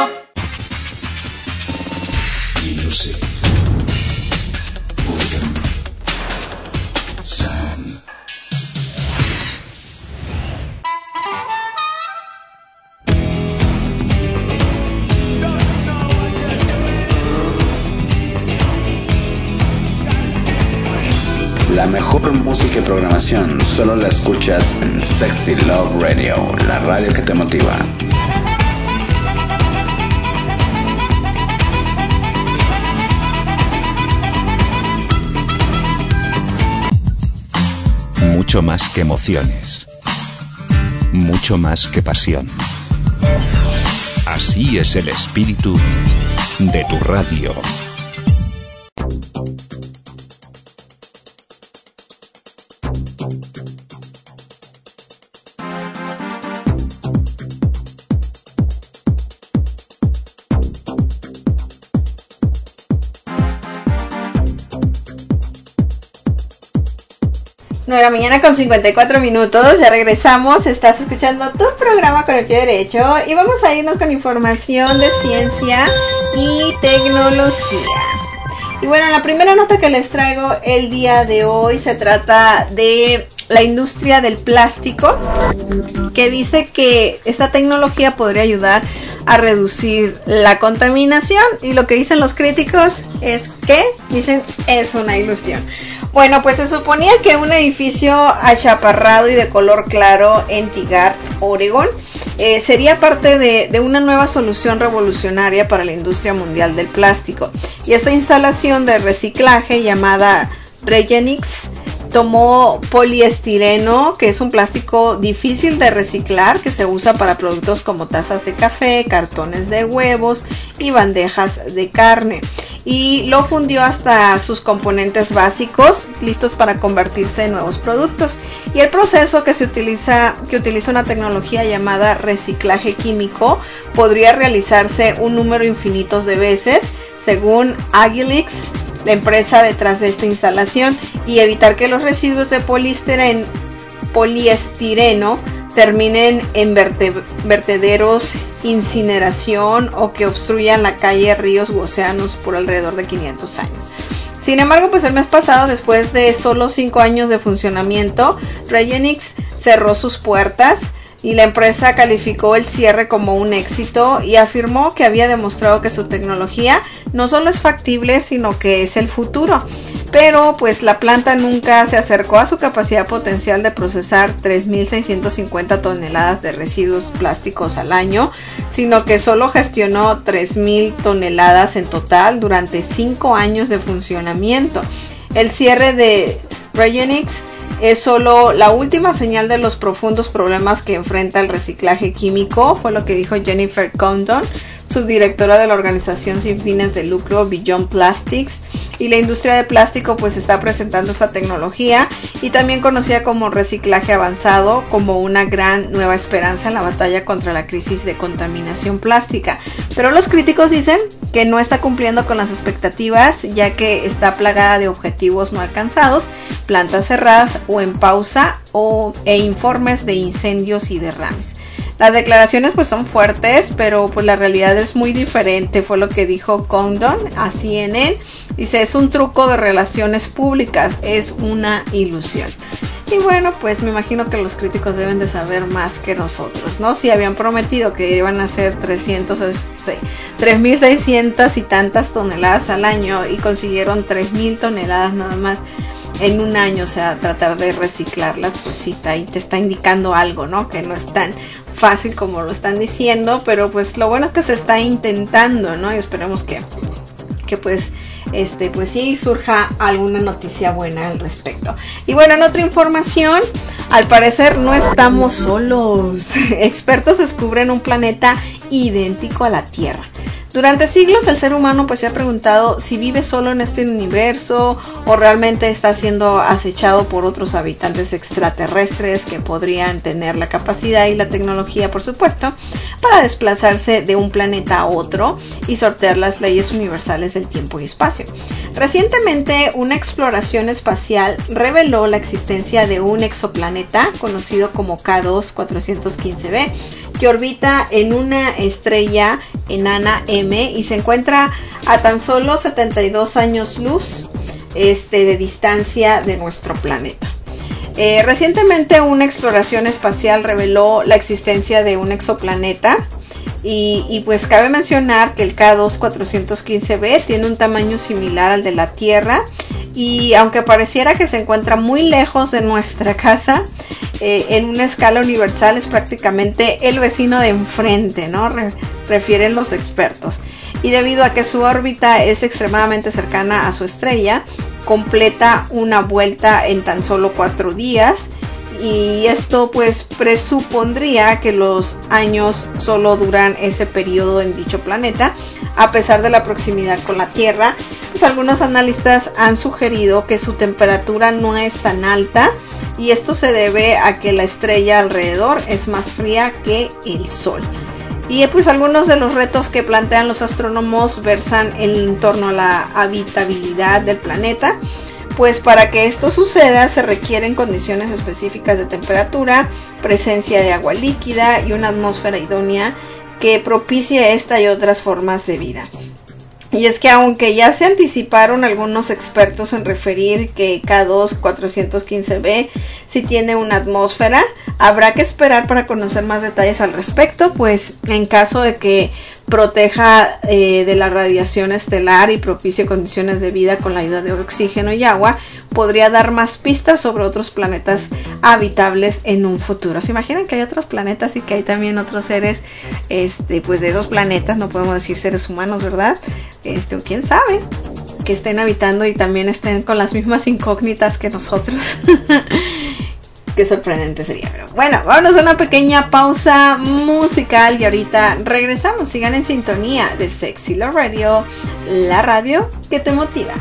Music. William. Sam. La mejor música y programación solo la escuchas en Sexy Love Radio, la radio que te motiva. Mucho más que emociones. Mucho más que pasión. Así es el espíritu de tu radio. Nueva mañana con 54 minutos, ya regresamos, estás escuchando tu programa Con el Pie Derecho y vamos a irnos con información de ciencia y tecnología. Y bueno, la primera nota que les traigo el día de hoy se trata de la industria del plástico, que dice que esta tecnología podría ayudar a reducir la contaminación, y lo que dicen los críticos es que, dicen, es una ilusión. Bueno, pues se suponía que un edificio achaparrado y de color claro en Tigard, Oregón, sería parte de una nueva solución revolucionaria para la industria mundial del plástico. Y esta instalación de reciclaje llamada Regenix tomó poliestireno, que es un plástico difícil de reciclar, que se usa para productos como tazas de café, cartones de huevos y bandejas de carne, y lo fundió hasta sus componentes básicos, listos para convertirse en nuevos productos. Y el proceso que utiliza una tecnología llamada reciclaje químico podría realizarse un número infinito de veces, según Agilix, la empresa detrás de esta instalación, y evitar que los residuos de poliestireno terminen en vertederos, incineración o que obstruyan la calle, ríos u océanos por alrededor de 500 años. Sin embargo, pues el mes pasado, después de solo 5 años de funcionamiento, Regenix cerró sus puertas y la empresa calificó el cierre como un éxito y afirmó que había demostrado que su tecnología no solo es factible, sino que es el futuro. Pero pues la planta nunca se acercó a su capacidad potencial de procesar 3.650 toneladas de residuos plásticos al año, sino que solo gestionó 3.000 toneladas en total durante 5 años de funcionamiento. El cierre de Regenix es solo la última señal de los profundos problemas que enfrenta el reciclaje químico, fue lo que dijo Jennifer Condon, subdirectora de la organización sin fines de lucro Beyond Plastics. Y la industria de plástico pues está presentando esta tecnología y también conocida como reciclaje avanzado como una gran nueva esperanza en la batalla contra la crisis de contaminación plástica. Pero los críticos dicen que no está cumpliendo con las expectativas, ya que está plagada de objetivos no alcanzados, plantas cerradas o en pausa e informes de incendios y derrames. Las declaraciones pues son fuertes, pero pues la realidad es muy diferente, fue lo que dijo Condon a CNN. Dice, es un truco de relaciones públicas, es una ilusión. Y bueno, pues me imagino que los críticos deben de saber más que nosotros, ¿no? Si habían prometido que iban a hacer 3.600 y tantas toneladas al año y consiguieron 3.000 toneladas nada más en un año, o sea, tratar de reciclarlas, pues sí, ahí te está indicando algo, ¿no? Que no es tan fácil como lo están diciendo, pero pues lo bueno es que se está intentando, ¿no? Y esperemos que pues pues sí surja alguna noticia buena al respecto. Y bueno, en otra información, al parecer no estamos solos. Expertos descubren un planeta idéntico a la Tierra. Durante siglos el ser humano pues se ha preguntado si vive solo en este universo o realmente está siendo acechado por otros habitantes extraterrestres que podrían tener la capacidad y la tecnología, por supuesto, para desplazarse de un planeta a otro y sortear las leyes universales del tiempo y espacio. Recientemente una exploración espacial reveló la existencia de un exoplaneta conocido como K2-415b, que orbita en una estrella enana M y se encuentra a tan solo 72 años luz de distancia de nuestro planeta. Recientemente una exploración espacial reveló la existencia de un exoplaneta y pues cabe mencionar que el K2-415b tiene un tamaño similar al de la Tierra y aunque pareciera que se encuentra muy lejos de nuestra casa, en una escala universal es prácticamente el vecino de enfrente, ¿no? Refieren los expertos. Y debido a que su órbita es extremadamente cercana a su estrella, completa una vuelta en tan solo 4 días. Y esto pues presupondría que los años solo duran ese periodo en dicho planeta, a pesar de la proximidad con la Tierra. Pues algunos analistas han sugerido que su temperatura no es tan alta y esto se debe a que la estrella alrededor es más fría que el Sol. Y pues algunos de los retos que plantean los astrónomos versan en torno a la habitabilidad del planeta. Pues para que esto suceda se requieren condiciones específicas de temperatura, presencia de agua líquida y una atmósfera idónea que propicie esta y otras formas de vida. Y es que aunque ya se anticiparon algunos expertos en referir que K2-415b sí tiene una atmósfera, habrá que esperar para conocer más detalles al respecto, pues en caso de que proteja de la radiación estelar y propicie condiciones de vida con la ayuda de oxígeno y agua, podría dar más pistas sobre otros planetas habitables en un futuro. ¿Se imaginan que hay otros planetas y que hay también otros seres pues de esos planetas? No podemos decir seres humanos, ¿verdad? O quién sabe, que estén habitando y también estén con las mismas incógnitas que nosotros. Qué sorprendente sería. Pero bueno, vámonos a una pequeña pausa musical y ahorita regresamos. Sigan en sintonía de Sexy Love Radio, la radio que te motiva.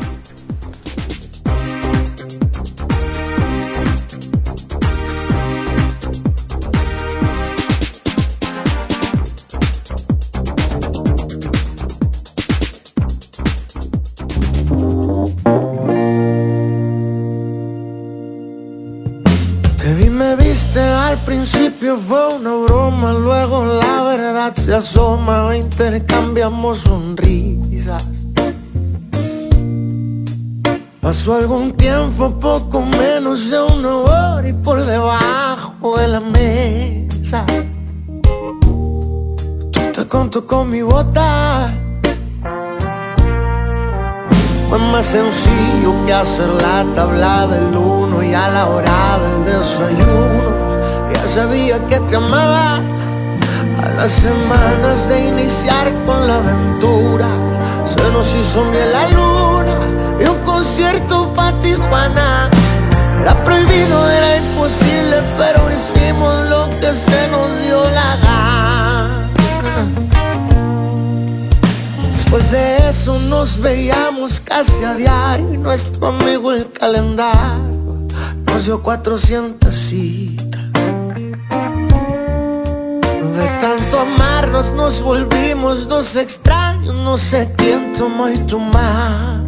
Al principio fue una broma, luego la verdad se asoma, intercambiamos sonrisas. Pasó algún tiempo, poco menos de una hora, y por debajo de la mesa tú te contó con mi bota. Fue más sencillo que hacer la tabla del 1 y a la hora del desayuno ya sabía que te amaba. A las semanas de iniciar con la aventura se nos hizo miel la luna y un concierto pa' Tijuana. Era prohibido, era imposible, pero hicimos lo que se nos dio la gana. Después de eso nos veíamos casi a diario y nuestro amigo el calendario nos dio 400 citas. De tanto amarnos nos volvimos dos extraños, no sé quién tomó y tu mala.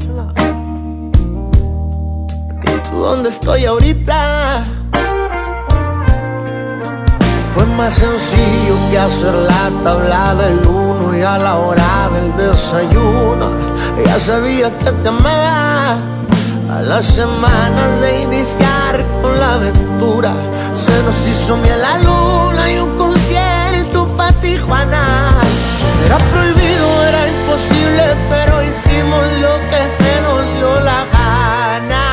¿Y tú dónde estoy ahorita? Fue más sencillo que hacer la tabla del 1 y a la hora del desayuno ya sabía que te amaba. A las semanas de iniciar con la aventura se nos hizo miel la luna y un concierto pa' Tijuana. Era prohibido, era imposible, pero hicimos lo que se nos dio la gana.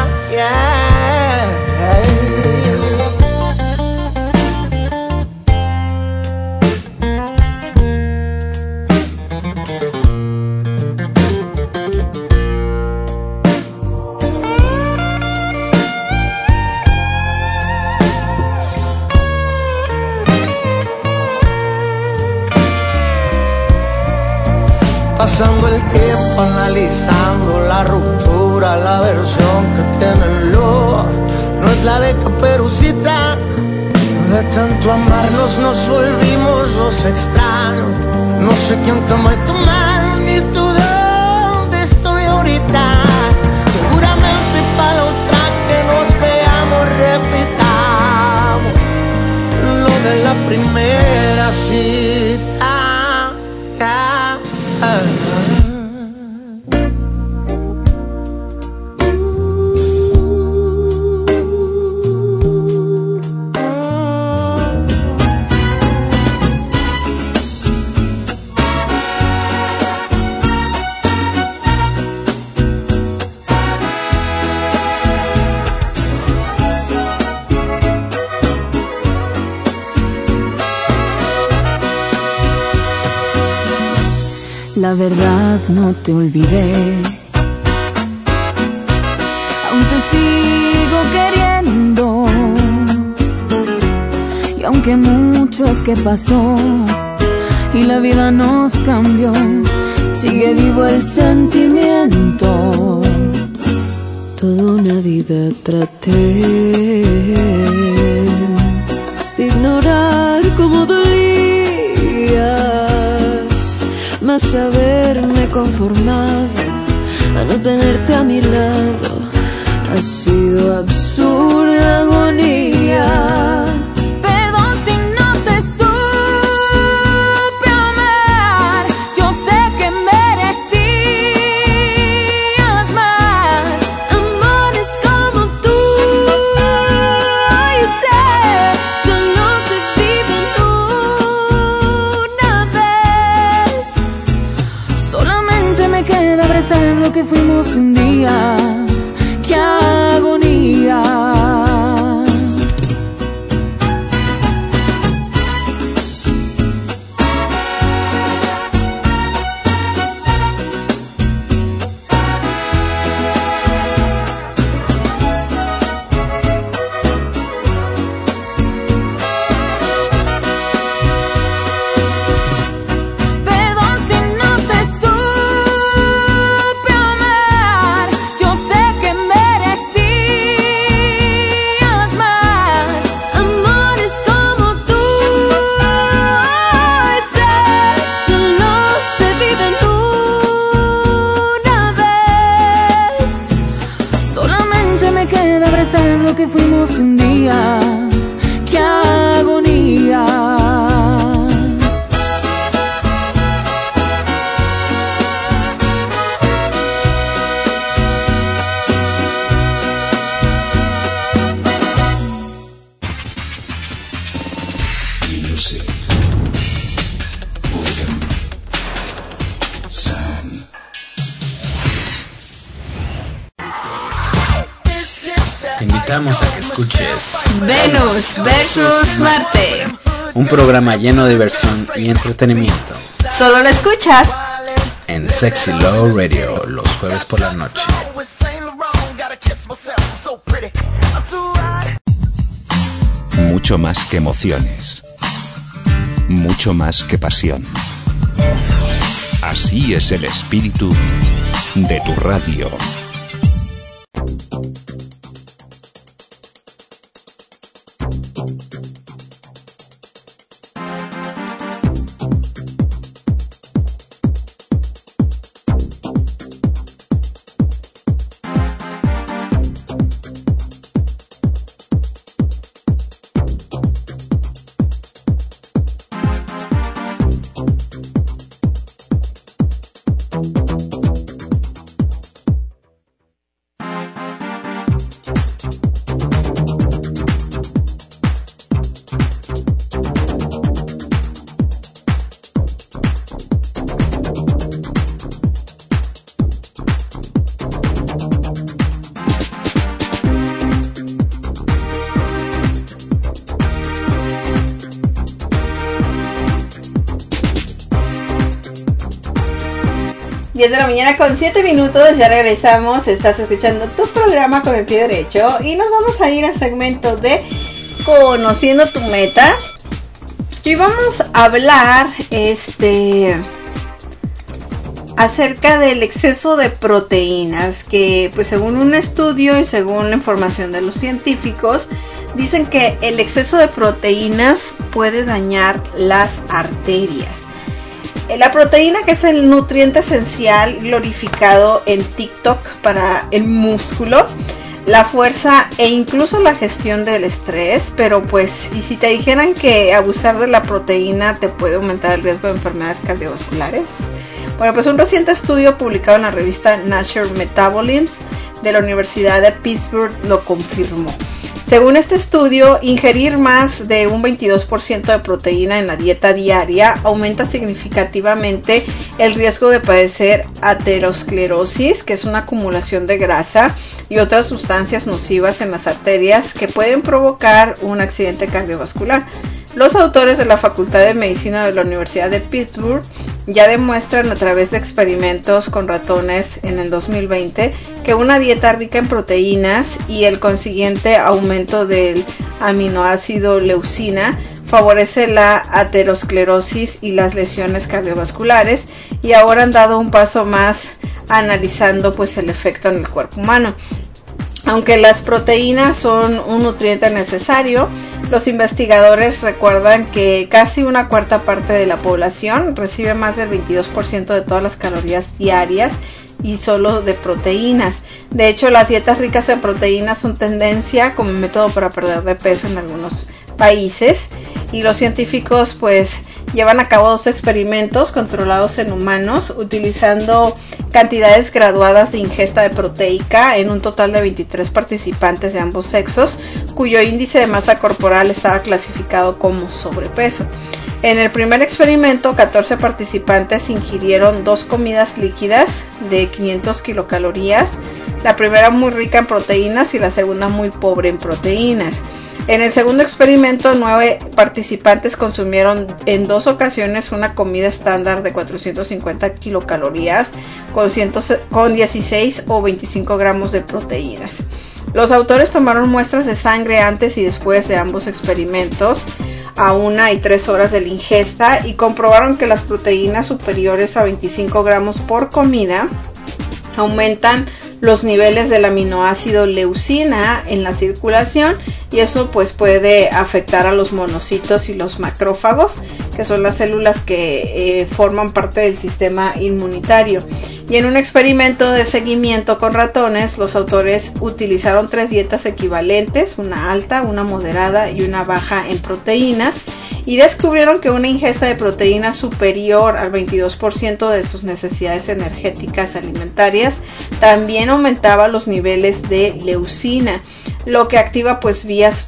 Pasando el tiempo analizando la ruptura, la versión que tiene el lobo no es la de Caperucita. De tanto amarnos nos volvimos los extraños. No sé quién tomó tu mano ni tú dónde estoy ahorita. Seguramente para la otra que nos veamos repitamos lo de la primera cita. La verdad no te olvidé, aún te sigo queriendo, y aunque mucho es que pasó y la vida nos cambió, sigue vivo el sentimiento. Toda una vida traté de ignorar cómo dolías, mas haberme conformado a no tenerte a mi lado ha sido absurda agonía. Perdón si no te supe amar, yo sé que merecías más amores como tú, y sé, solo se viven una vez. Solamente me queda abrazar lo que fuimos un día. ¡Qué agonía! Lo que fuimos un día, qué agonía. invitamos a que escuches Venus versus Marte, un programa lleno de diversión y entretenimiento. Solo lo escuchas en Sexy Love Radio los jueves por la noche. Mucho más que emociones, mucho más que pasión. Así es el espíritu de tu radio. De la mañana con 7 minutos, ya regresamos. Estás escuchando tu programa Con el Pie Derecho y nos vamos a ir al segmento de Conociendo tu Meta. Y vamos a hablar acerca del exceso de proteínas, que pues según un estudio y según la información de los científicos, dicen que el exceso de proteínas puede dañar las arterias. La proteína, que es el nutriente esencial glorificado en TikTok para el músculo, la fuerza e incluso la gestión del estrés. Pero pues, ¿y si te dijeran que abusar de la proteína te puede aumentar el riesgo de enfermedades cardiovasculares? Bueno, pues un reciente estudio publicado en la revista Nature Metabolism de la Universidad de Pittsburgh lo confirmó. Según este estudio, ingerir más de un 22% de proteína en la dieta diaria aumenta significativamente el riesgo de padecer aterosclerosis, que es una acumulación de grasa y otras sustancias nocivas en las arterias que pueden provocar un accidente cardiovascular. Los autores de la Facultad de Medicina de la Universidad de Pittsburgh ya demuestran a través de experimentos con ratones en el 2020 que una dieta rica en proteínas y el consiguiente aumento del aminoácido leucina favorece la aterosclerosis y las lesiones cardiovasculares, y ahora han dado un paso más analizando pues el efecto en el cuerpo humano. Aunque las proteínas son un nutriente necesario, los investigadores recuerdan que casi una cuarta parte de la población recibe más del 22% de todas las calorías diarias y solo de proteínas. De hecho, las dietas ricas en proteínas son tendencia como método para perder de peso en algunos países, y los científicos pues llevan a cabo 2 experimentos controlados en humanos utilizando cantidades graduadas de ingesta de proteica en un total de 23 participantes de ambos sexos, cuyo índice de masa corporal estaba clasificado como sobrepeso. En el primer experimento, 14 participantes ingirieron 2 comidas líquidas de 500 kilocalorías, la primera muy rica en proteínas y la segunda muy pobre en proteínas. En el segundo experimento, 9 participantes consumieron en 2 ocasiones una comida estándar de 450 kilocalorías con 16 o 25 gramos de proteínas. Los autores tomaron muestras de sangre antes y después de ambos experimentos a 1 y 3 horas de la ingesta y comprobaron que las proteínas superiores a 25 gramos por comida aumentan los niveles del aminoácido leucina en la circulación, y eso pues puede afectar a los monocitos y los macrófagos, que son las células que forman parte del sistema inmunitario. Y en un experimento de seguimiento con ratones, los autores utilizaron 3 dietas equivalentes, una alta, una moderada y una baja en proteínas, y descubrieron que una ingesta de proteínas superior al 22% de sus necesidades energéticas alimentarias también aumentaba los niveles de leucina, lo que activa pues vías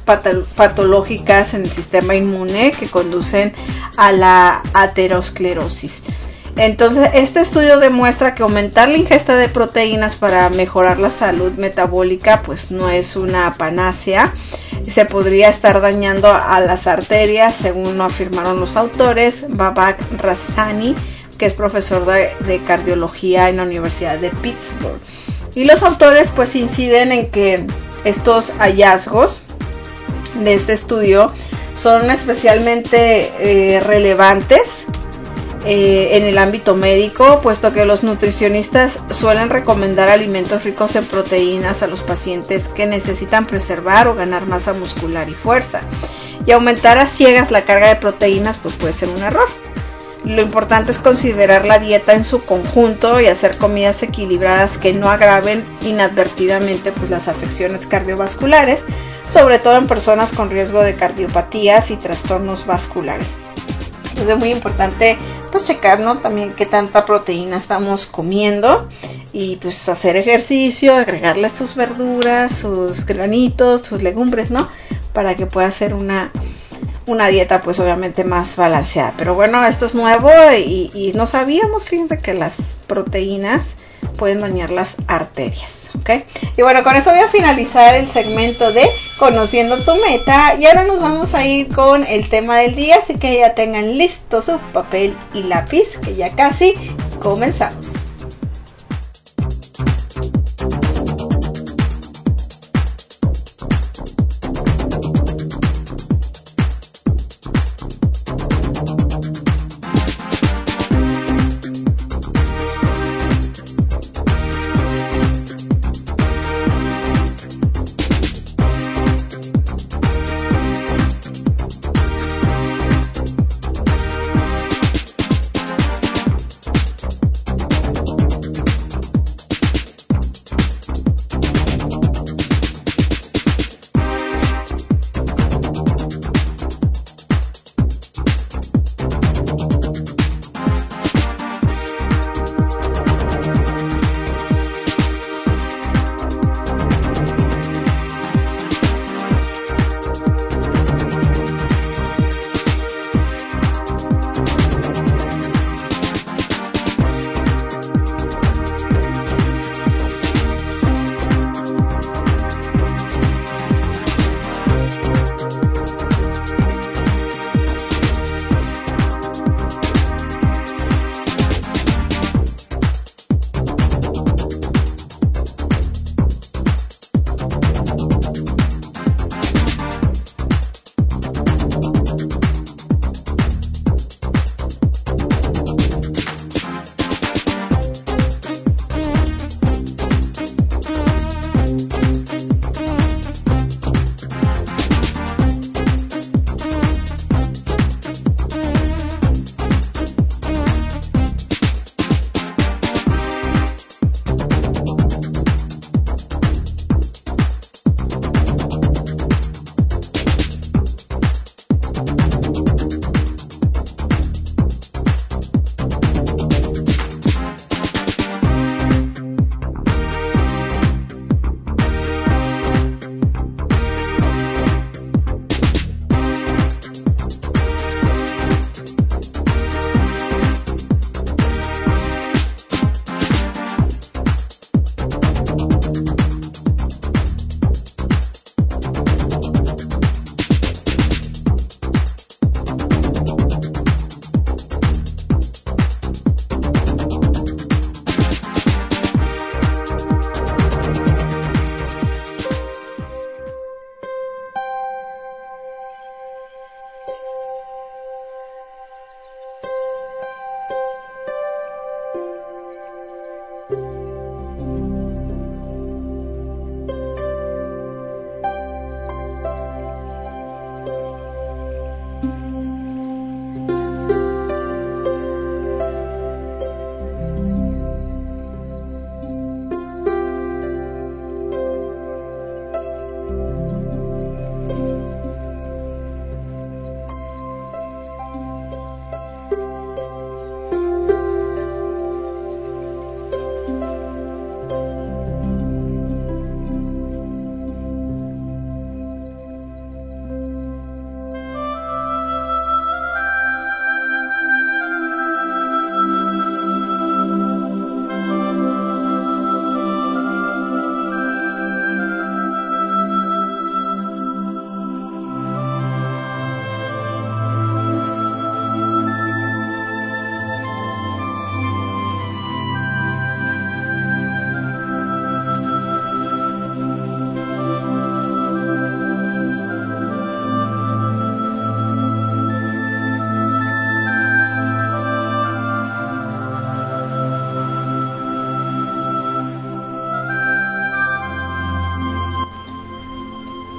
patológicas en el sistema inmune que conducen a la aterosclerosis. Entonces, este estudio demuestra que aumentar la ingesta de proteínas para mejorar la salud metabólica pues no es una panacea. Se podría estar dañando a las arterias, según lo afirmaron los autores. Babak Razzani, que es profesor de cardiología en la Universidad de Pittsburgh. Y los autores pues inciden en que estos hallazgos de este estudio son especialmente relevantes en el ámbito médico, puesto que los nutricionistas suelen recomendar alimentos ricos en proteínas a los pacientes que necesitan preservar o ganar masa muscular y fuerza. Y aumentar a ciegas la carga de proteínas pues puede ser un error. Lo importante es considerar la dieta en su conjunto y hacer comidas equilibradas que no agraven inadvertidamente pues las afecciones cardiovasculares, sobre todo en personas con riesgo de cardiopatías y trastornos vasculares. Entonces es muy importante pues checar, ¿no?, también qué tanta proteína estamos comiendo y pues hacer ejercicio, agregarle sus verduras, sus granitos, sus legumbres, ¿no?, para que pueda ser una dieta pues obviamente más balanceada. Pero bueno, esto es nuevo y no sabíamos, fíjense, que las proteínas pueden dañar las arterias, ¿ok? Y bueno, con eso voy a finalizar el segmento de Conociendo tu Meta y ahora nos vamos a ir con el tema del día, así que ya tengan listo su papel y lápiz, que ya casi comenzamos.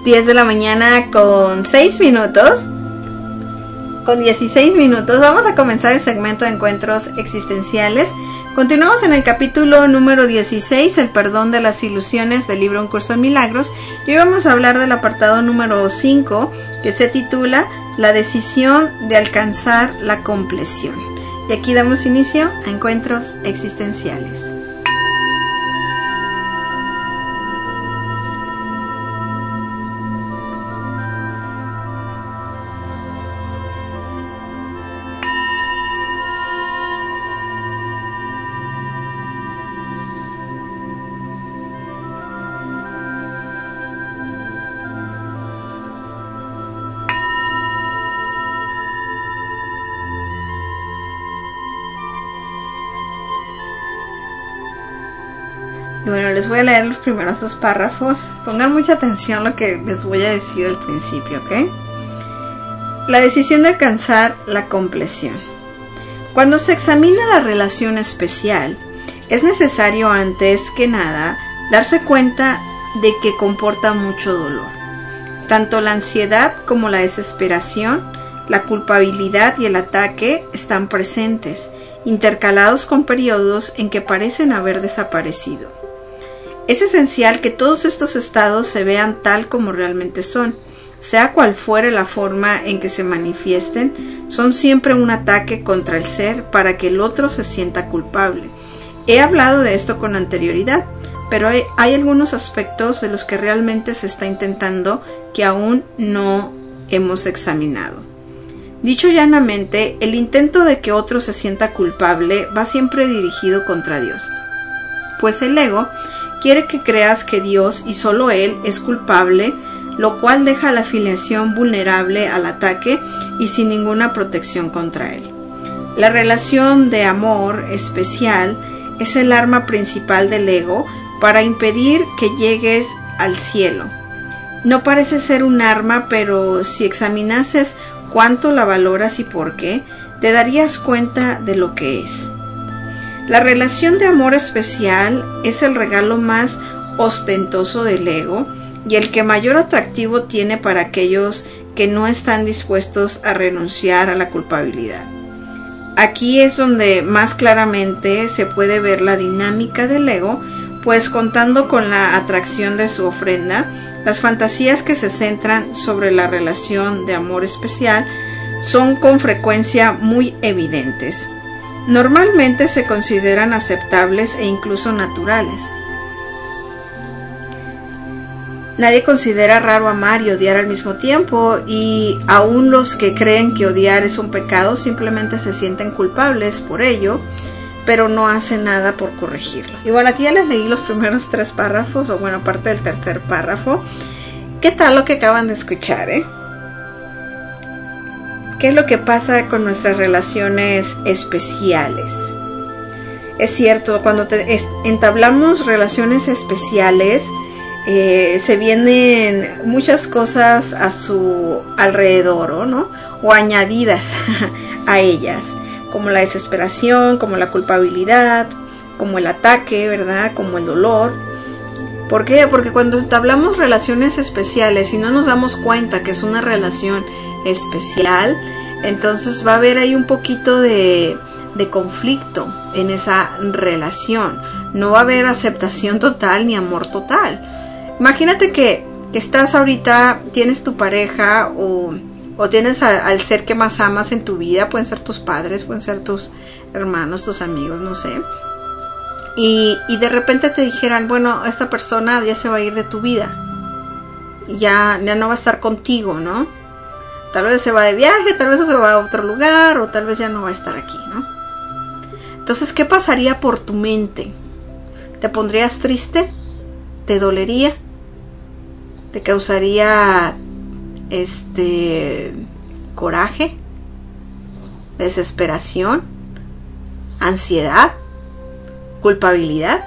10 de la mañana con 6 minutos. Con 16 minutos vamos a comenzar el segmento de encuentros existenciales. Continuamos en el capítulo número 16, el perdón de las ilusiones, del libro Un curso de milagros. Y hoy vamos a hablar del apartado número 5, que se titula La decisión de alcanzar la compleción. Y aquí damos inicio a encuentros existenciales. Y bueno, les voy a leer los primeros 2 párrafos. Pongan mucha atención a lo que les voy a decir al principio, ¿ok? La decisión de alcanzar la compleción. Cuando se examina la relación especial, es necesario antes que nada darse cuenta de que comporta mucho dolor. Tanto la ansiedad como la desesperación, la culpabilidad y el ataque están presentes, intercalados con periodos en que parecen haber desaparecido. Es esencial que todos estos estados se vean tal como realmente son. Sea cual fuere la forma en que se manifiesten, son siempre un ataque contra el ser para que el otro se sienta culpable. He hablado de esto con anterioridad, pero hay algunos aspectos de los que realmente se está intentando que aún no hemos examinado. Dicho llanamente, el intento de que otro se sienta culpable va siempre dirigido contra Dios, pues el ego quiere que creas que Dios y solo Él es culpable, lo cual deja la filiación vulnerable al ataque y sin ninguna protección contra Él. La relación de amor especial es el arma principal del ego para impedir que llegues al cielo. No parece ser un arma, pero si examinases cuánto la valoras y por qué, te darías cuenta de lo que es. La relación de amor especial es el regalo más ostentoso del ego y el que mayor atractivo tiene para aquellos que no están dispuestos a renunciar a la culpabilidad. Aquí es donde más claramente se puede ver la dinámica del ego, pues contando con la atracción de su ofrenda, las fantasías que se centran sobre la relación de amor especial son con frecuencia muy evidentes. Normalmente se consideran aceptables e incluso naturales. Nadie considera raro amar y odiar al mismo tiempo, y aún los que creen que odiar es un pecado simplemente se sienten culpables por ello, pero no hacen nada por corregirlo. Y bueno, aquí ya les leí los primeros 3 párrafos, o bueno, parte del tercer párrafo. ¿Qué tal lo que acaban de escuchar, ¿Qué es lo que pasa con nuestras relaciones especiales? Es cierto, cuando entablamos relaciones especiales, se vienen muchas cosas a su alrededor, ¿no? O añadidas a ellas, como la desesperación, como la culpabilidad, como el ataque, ¿verdad? Como el dolor. ¿Por qué? Porque cuando entablamos relaciones especiales y no nos damos cuenta que es una relación especial, entonces va a haber ahí un poquito de conflicto en esa relación. No va a haber aceptación total ni amor total. Imagínate que estás ahorita, tienes tu pareja o tienes al ser que más amas en tu vida, pueden ser tus padres, pueden ser tus hermanos, tus amigos, no sé. Y de repente te dijeran, bueno, esta persona ya se va a ir de tu vida, ya no va a estar contigo, ¿no? Tal vez se va de viaje, tal vez se va a otro lugar, o tal vez ya no va a estar aquí, ¿no? Entonces, ¿qué pasaría por tu mente? ¿Te pondrías triste? ¿Te dolería? ¿Te causaría coraje? ¿Desesperación? ¿Ansiedad? ¿Culpabilidad?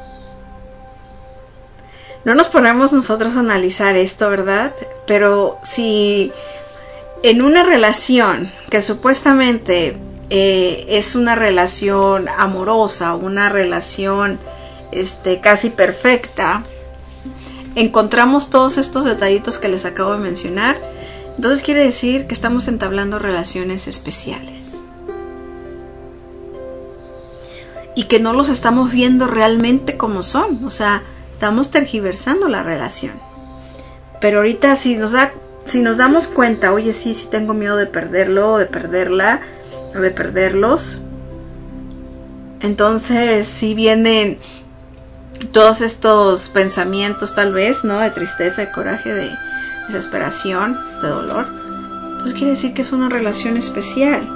No nos ponemos nosotros a analizar esto, ¿verdad? Pero si en una relación que supuestamente es una relación amorosa, una relación casi perfecta, encontramos todos estos detallitos que les acabo de mencionar, entonces quiere decir que estamos entablando relaciones especiales. Y que no los estamos viendo realmente como son. O sea, estamos tergiversando la relación. Pero ahorita si nos damos cuenta, oye, sí tengo miedo de perderlo, o de perderla, o de perderlos. Entonces sí vienen todos estos pensamientos tal vez, ¿no? De tristeza, de coraje, de desesperación, de dolor. Entonces quiere decir que es una relación especial.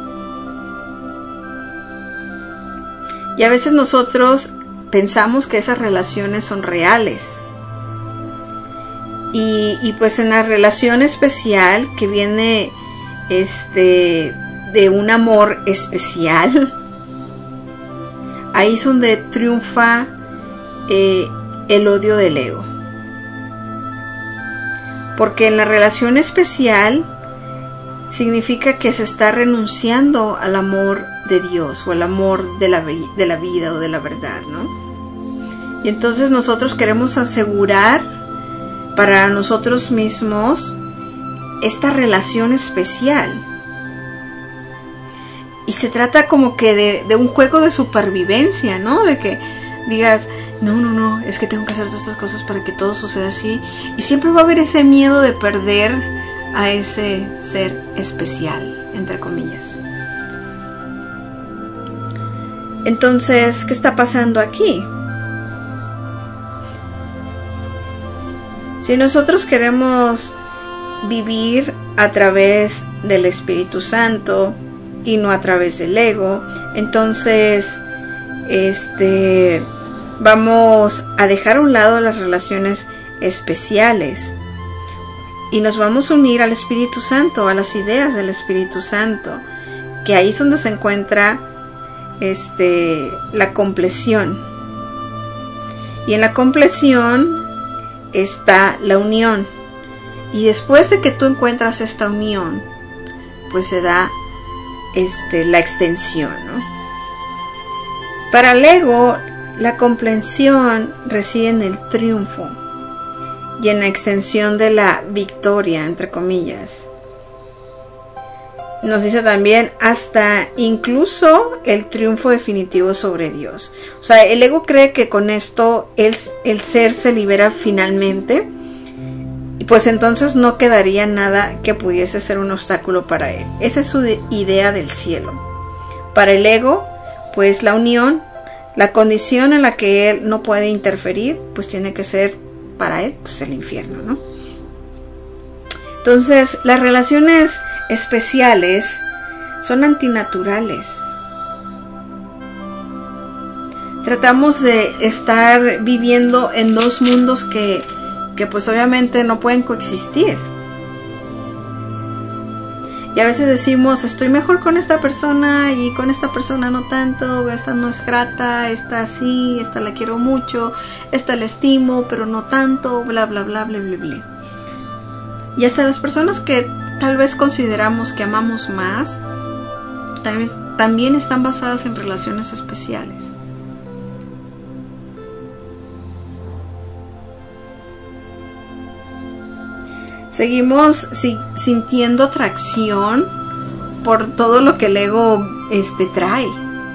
Y a veces nosotros pensamos que esas relaciones son reales. Y pues en la relación especial que viene de un amor especial, ahí es donde triunfa el odio del ego. Porque en la relación especial significa que se está renunciando al amor de Dios o al amor de la vida o de la verdad, ¿no? Y entonces nosotros queremos asegurar para nosotros mismos esta relación especial. Y se trata como que de un juego de supervivencia, ¿no? De que digas, no, es que tengo que hacer todas estas cosas para que todo suceda así. Y siempre va a haber ese miedo de perder a ese ser especial, entre comillas. Entonces, ¿qué está pasando aquí? Si nosotros queremos vivir a través del Espíritu Santo y no a través del ego, entonces vamos a dejar a un lado las relaciones especiales y nos vamos a unir al Espíritu Santo, a las ideas del Espíritu Santo, que ahí es donde se encuentra la compleción. Y en la compleción está la unión. Y después de que tú encuentras esta unión, pues se da la extensión, ¿no? Para el ego, la comprensión reside en el triunfo y en la extensión de la victoria, entre comillas. Nos dice también hasta incluso el triunfo definitivo sobre Dios. O sea, el ego cree que con esto el ser se libera finalmente, y pues entonces no quedaría nada que pudiese ser un obstáculo para él. Esa es su idea del cielo. Para el ego, pues la unión, la condición en la que él no puede interferir, pues tiene que ser para él pues el infierno, ¿no? Entonces, las relaciones especiales son antinaturales. Tratamos de estar viviendo en dos mundos que pues obviamente no pueden coexistir. Y a veces decimos, estoy mejor con esta persona y con esta persona no tanto, esta no es grata, esta sí, esta la quiero mucho, esta la estimo, pero no tanto, bla, bla, bla, bla, bla, bla. Y hasta las personas que tal vez consideramos que amamos más, tal vez también están basadas en relaciones especiales. Seguimos sintiendo atracción por todo lo que el ego trae.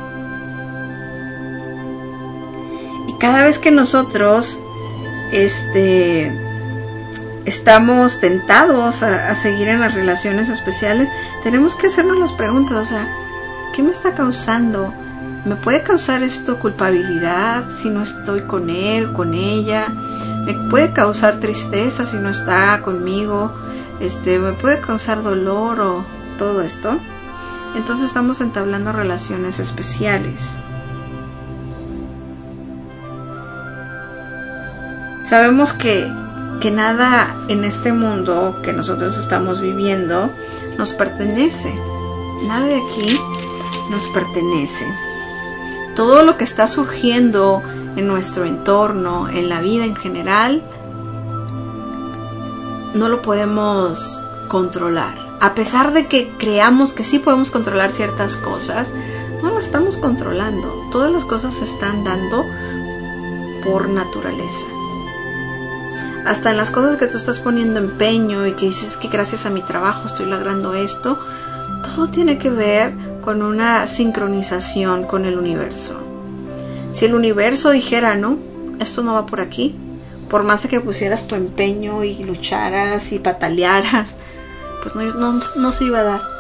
Y cada vez que nosotros estamos tentados a seguir en las relaciones especiales, tenemos que hacernos las preguntas, o sea, ¿qué me está causando? ¿Me puede causar esto culpabilidad si no estoy con él, con ella? ¿Me puede causar tristeza si no está conmigo? ¿Me puede causar dolor o todo esto? Entonces estamos entablando relaciones especiales. Sabemos que nada en este mundo que nosotros estamos viviendo nos pertenece. Nada de aquí nos pertenece. Todo lo que está surgiendo en nuestro entorno, en la vida en general, no lo podemos controlar. A pesar de que creamos que sí podemos controlar ciertas cosas, no lo estamos controlando. Todas las cosas se están dando por naturaleza. hasta en las cosas que tú estás poniendo empeño y que dices que gracias a mi trabajo estoy logrando esto, todo tiene que ver con una sincronización con el universo. Si el universo dijera, no, esto no va por aquí, por más de que pusieras tu empeño y lucharas y patalearas, pues no se iba a dar.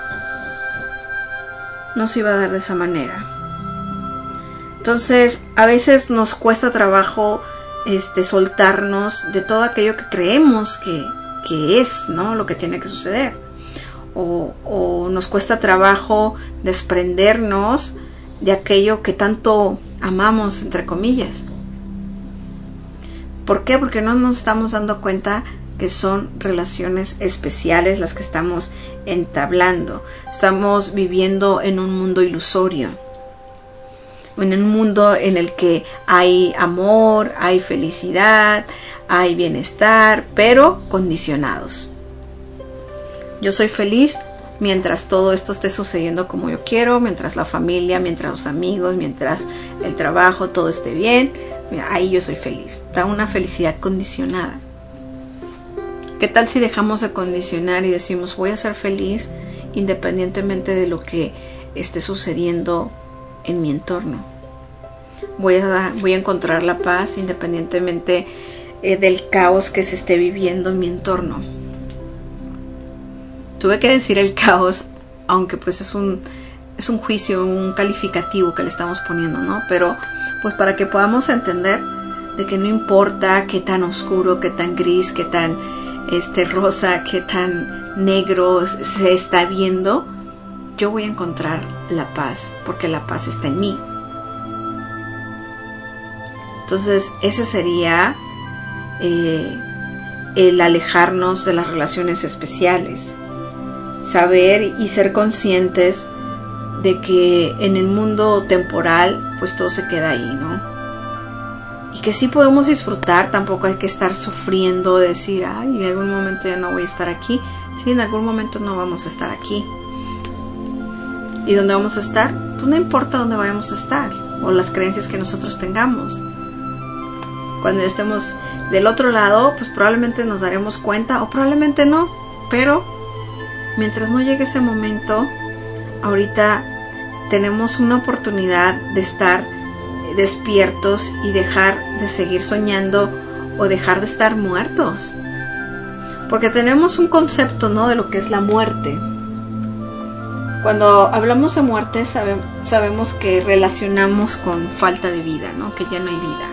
No se iba a dar de esa manera. Entonces, a veces nos cuesta trabajo soltarnos de todo aquello que creemos que es, ¿no?, lo que tiene que suceder. O nos cuesta trabajo desprendernos de aquello que tanto amamos, entre comillas. ¿Por qué? Porque no nos estamos dando cuenta que son relaciones especiales las que estamos entablando. Estamos viviendo en un mundo ilusorio, en un mundo en el que hay amor, hay felicidad, hay bienestar, pero condicionados. Yo soy feliz mientras todo esto esté sucediendo como yo quiero, mientras la familia, mientras los amigos, mientras el trabajo, todo esté bien. Ahí yo soy feliz. Está una felicidad condicionada. ¿Qué tal si dejamos de condicionar y decimos voy a ser feliz independientemente de lo que esté sucediendo en mi entorno? Voy a encontrar la paz independientemente del caos que se esté viviendo en mi entorno. Tuve que decir el caos, aunque pues es un juicio, un calificativo que le estamos poniendo, ¿no? Pero pues para que podamos entender de que no importa qué tan oscuro, qué tan gris, qué tan rosa, qué tan negro se está viendo, yo voy a encontrar la paz, porque la paz está en mí. Entonces ese sería el alejarnos de las relaciones especiales, saber y ser conscientes de que en el mundo temporal pues todo se queda ahí, ¿no? Y que sí podemos disfrutar, tampoco hay que estar sufriendo de decir, ay, en algún momento ya no voy a estar aquí. Sí, en algún momento no vamos a estar aquí. ¿Y dónde vamos a estar? Pues no importa dónde vayamos a estar, o las creencias que nosotros tengamos. Cuando ya estemos del otro lado, pues probablemente nos daremos cuenta, o probablemente no, pero mientras no llegue ese momento, ahorita tenemos una oportunidad de estar despiertos y dejar de seguir soñando o dejar de estar muertos, porque tenemos un concepto, ¿no?, de lo que es la muerte. Cuando hablamos de muerte sabemos que relacionamos con falta de vida, ¿no?, que ya no hay vida,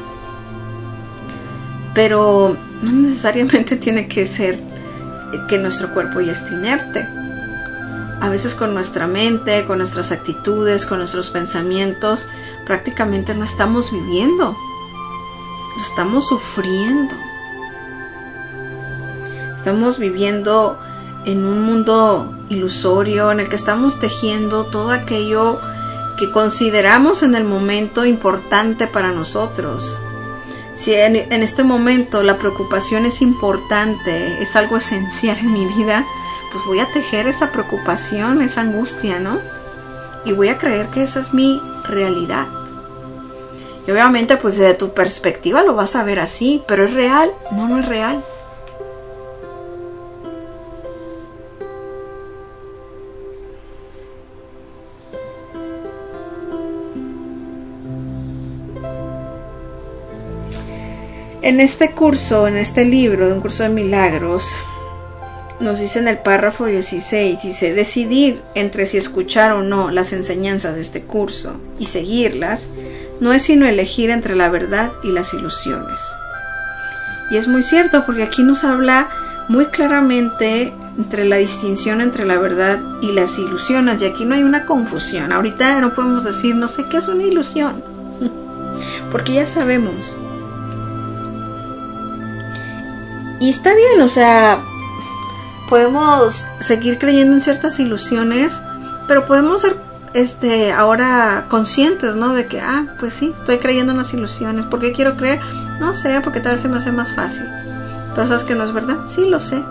pero no necesariamente tiene que ser que nuestro cuerpo ya esté inerte. A veces con nuestra mente, con nuestras actitudes, con nuestros pensamientos, prácticamente no estamos viviendo, lo estamos sufriendo. Estamos viviendo en un mundo ilusorio en el que estamos tejiendo todo aquello que consideramos en el momento importante para nosotros. Si en este momento la preocupación es importante, es algo esencial en mi vida, pues voy a tejer esa preocupación, esa angustia, ¿no? Y voy a creer que esa es mi realidad. Y obviamente pues desde tu perspectiva lo vas a ver así, pero ¿es real? No es real. En este curso, en este libro de Un Curso de Milagros, nos dice en el párrafo 16, dice, decidir entre si escuchar o no las enseñanzas de este curso y seguirlas, no es sino elegir entre la verdad y las ilusiones. Y es muy cierto, porque aquí nos habla muy claramente entre la distinción entre la verdad y las ilusiones, y aquí no hay una confusión. Ahorita no podemos decir, no sé qué es una ilusión, porque ya sabemos. Y está bien, o sea, podemos seguir creyendo en ciertas ilusiones, pero podemos ser ahora conscientes, ¿no? De que, pues sí, estoy creyendo en las ilusiones. ¿Por qué quiero creer? No sé, porque tal vez se me hace más fácil. ¿Pero sabes que no es verdad? Sí, lo sé.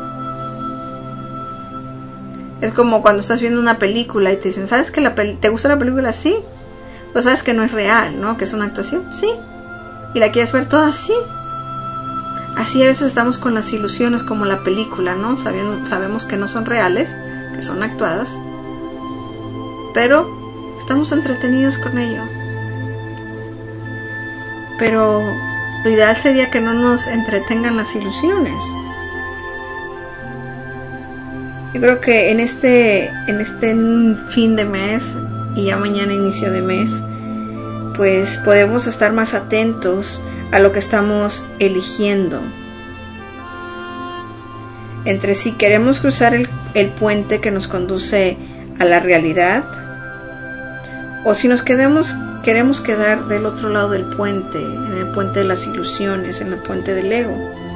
Es como cuando estás viendo una película y te dicen, ¿sabes que te gusta la película? Sí. Pero sabes que no es real, ¿no? Que es una actuación. Sí. ¿Y la quieres ver toda? Sí. Así a veces estamos con las ilusiones como la película, ¿no? Sabemos que no son reales, que son actuadas, pero estamos entretenidos con ello. Pero lo ideal sería que no nos entretengan las ilusiones. Yo creo que en este fin de mes y ya mañana inicio de mes, pues podemos estar más atentos a lo que estamos eligiendo. Entre si queremos cruzar el puente que nos conduce a la realidad, o si nos queremos quedar del otro lado del puente, en el puente de las ilusiones, en el puente del ego.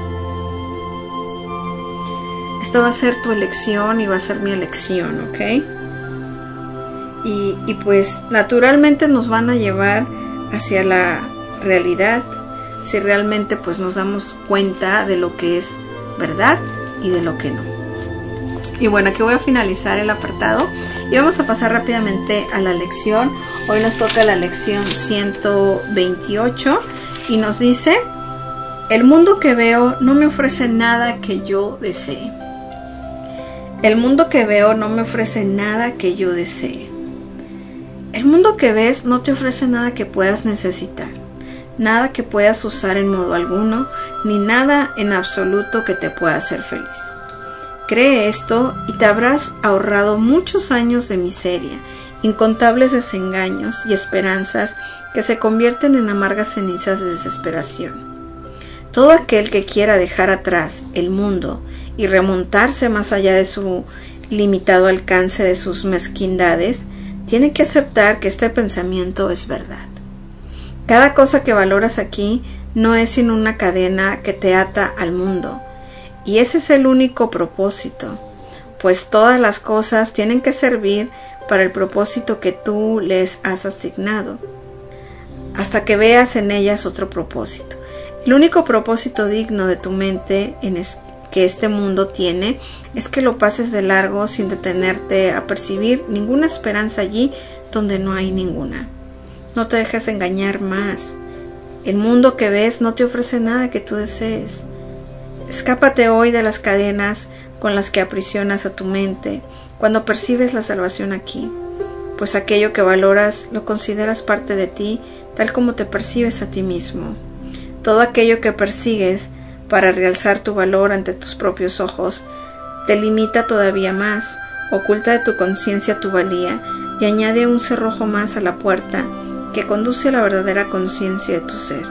Esta va a ser tu elección y va a ser mi elección, ¿ok? Y pues naturalmente nos van a llevar hacia la realidad si realmente pues nos damos cuenta de lo que es verdad y de lo que no. Y bueno, aquí voy a finalizar el apartado y vamos a pasar rápidamente a la lección. Hoy nos toca la lección 128 y nos dice: el mundo que veo no me ofrece nada que yo desee. El mundo que veo no me ofrece nada que yo desee. El mundo que ves no te ofrece nada que puedas necesitar, nada que puedas usar en modo alguno, ni nada en absoluto que te pueda hacer feliz. Cree esto y te habrás ahorrado muchos años de miseria, incontables desengaños y esperanzas que se convierten en amargas cenizas de desesperación. Todo aquel que quiera dejar atrás el mundo y remontarse más allá de su limitado alcance de sus mezquindades, tiene que aceptar que este pensamiento es verdad. Cada cosa que valoras aquí no es sino una cadena que te ata al mundo, y ese es el único propósito, pues todas las cosas tienen que servir para el propósito que tú les has asignado, hasta que veas en ellas otro propósito. El único propósito digno de tu mente que este mundo tiene es que lo pases de largo sin detenerte a percibir ninguna esperanza allí donde no hay ninguna. No te dejes engañar más. El mundo que ves no te ofrece nada que tú desees. Escápate hoy de las cadenas con las que aprisionas a tu mente cuando percibes la salvación aquí, pues aquello que valoras lo consideras parte de ti tal como te percibes a ti mismo. Todo aquello que persigues para realzar tu valor ante tus propios ojos te limita todavía más, oculta de tu conciencia tu valía y añade un cerrojo más a la puerta que conduce a la verdadera conciencia de tu ser.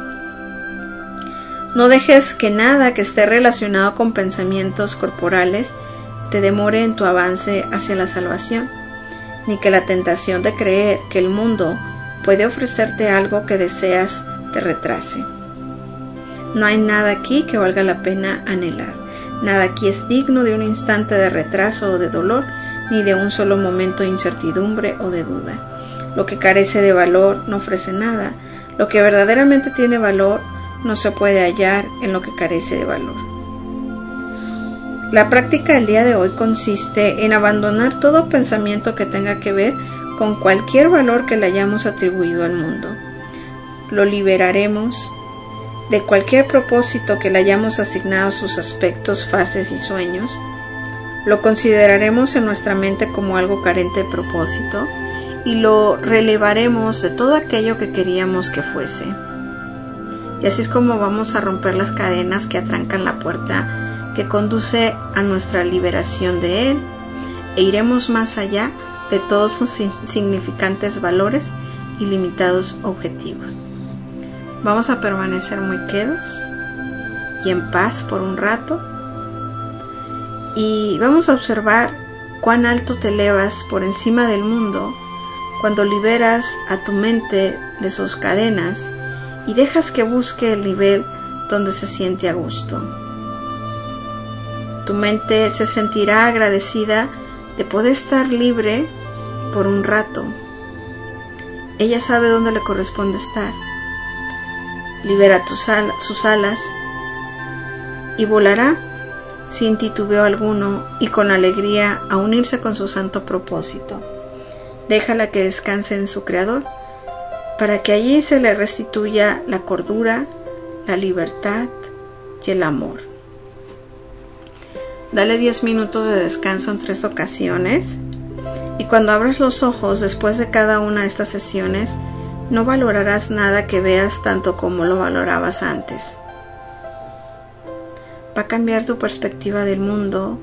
No dejes que nada que esté relacionado con pensamientos corporales te demore en tu avance hacia la salvación, ni que la tentación de creer que el mundo puede ofrecerte algo que deseas te retrase. No hay nada aquí que valga la pena anhelar. Nada aquí es digno de un instante de retraso o de dolor, ni de un solo momento de incertidumbre o de duda. Lo que carece de valor no ofrece nada. Lo que verdaderamente tiene valor no se puede hallar en lo que carece de valor. La práctica del día de hoy consiste en abandonar todo pensamiento que tenga que ver con cualquier valor que le hayamos atribuido al mundo. Lo liberaremos de cualquier propósito que le hayamos asignado a sus aspectos, fases y sueños. Lo consideraremos en nuestra mente como algo carente de propósito y lo relevaremos de todo aquello que queríamos que fuese. Y así es como vamos a romper las cadenas que atrancan la puerta que conduce a nuestra liberación de él, e iremos más allá de todos sus insignificantes valores y limitados objetivos. Vamos a permanecer muy quedos y en paz por un rato, y vamos a observar cuán alto te elevas por encima del mundo cuando liberas a tu mente de sus cadenas y dejas que busque el nivel donde se siente a gusto. Tu mente se sentirá agradecida de poder estar libre por un rato. Ella sabe dónde le corresponde estar. Libera sus alas y volará sin titubeo alguno y con alegría a unirse con su santo propósito. Déjala que descanse en su Creador, para que allí se le restituya la cordura, la libertad y el amor. Dale 10 minutos de descanso en 3 ocasiones y cuando abras los ojos después de cada una de estas sesiones, no valorarás nada que veas tanto como lo valorabas antes. Va a cambiar tu perspectiva del mundo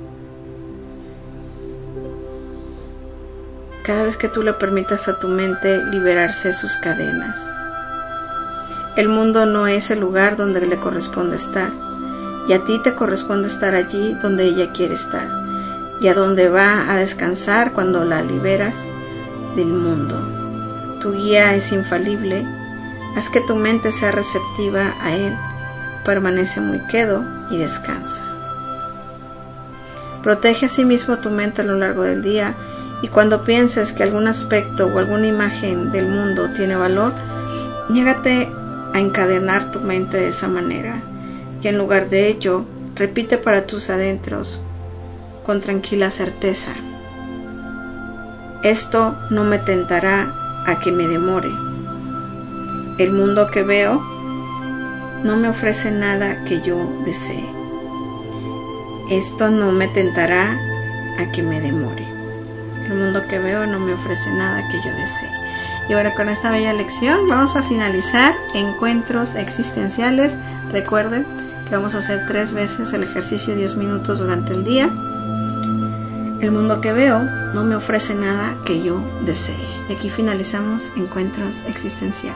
cada vez que tú le permitas a tu mente liberarse de sus cadenas. El mundo no es el lugar donde le corresponde estar, y a ti te corresponde estar allí donde ella quiere estar, y a donde va a descansar cuando la liberas del mundo. Tu guía es infalible, haz que tu mente sea receptiva a él, permanece muy quedo y descansa. Protege a sí mismo tu mente a lo largo del día, y cuando pienses que algún aspecto o alguna imagen del mundo tiene valor, niégate a encadenar tu mente de esa manera, y en lugar de ello, repite para tus adentros con tranquila certeza: esto no me tentará a que me demore. El mundo que veo no me ofrece nada que yo desee. Esto no me tentará a que me demore. El mundo que veo no me ofrece nada que yo desee. Y bueno, con esta bella lección vamos a finalizar Encuentros Existenciales. Recuerden que vamos a hacer 3 veces el ejercicio de 10 minutos durante el día. El mundo que veo no me ofrece nada que yo desee. Y aquí finalizamos Encuentros Existenciales.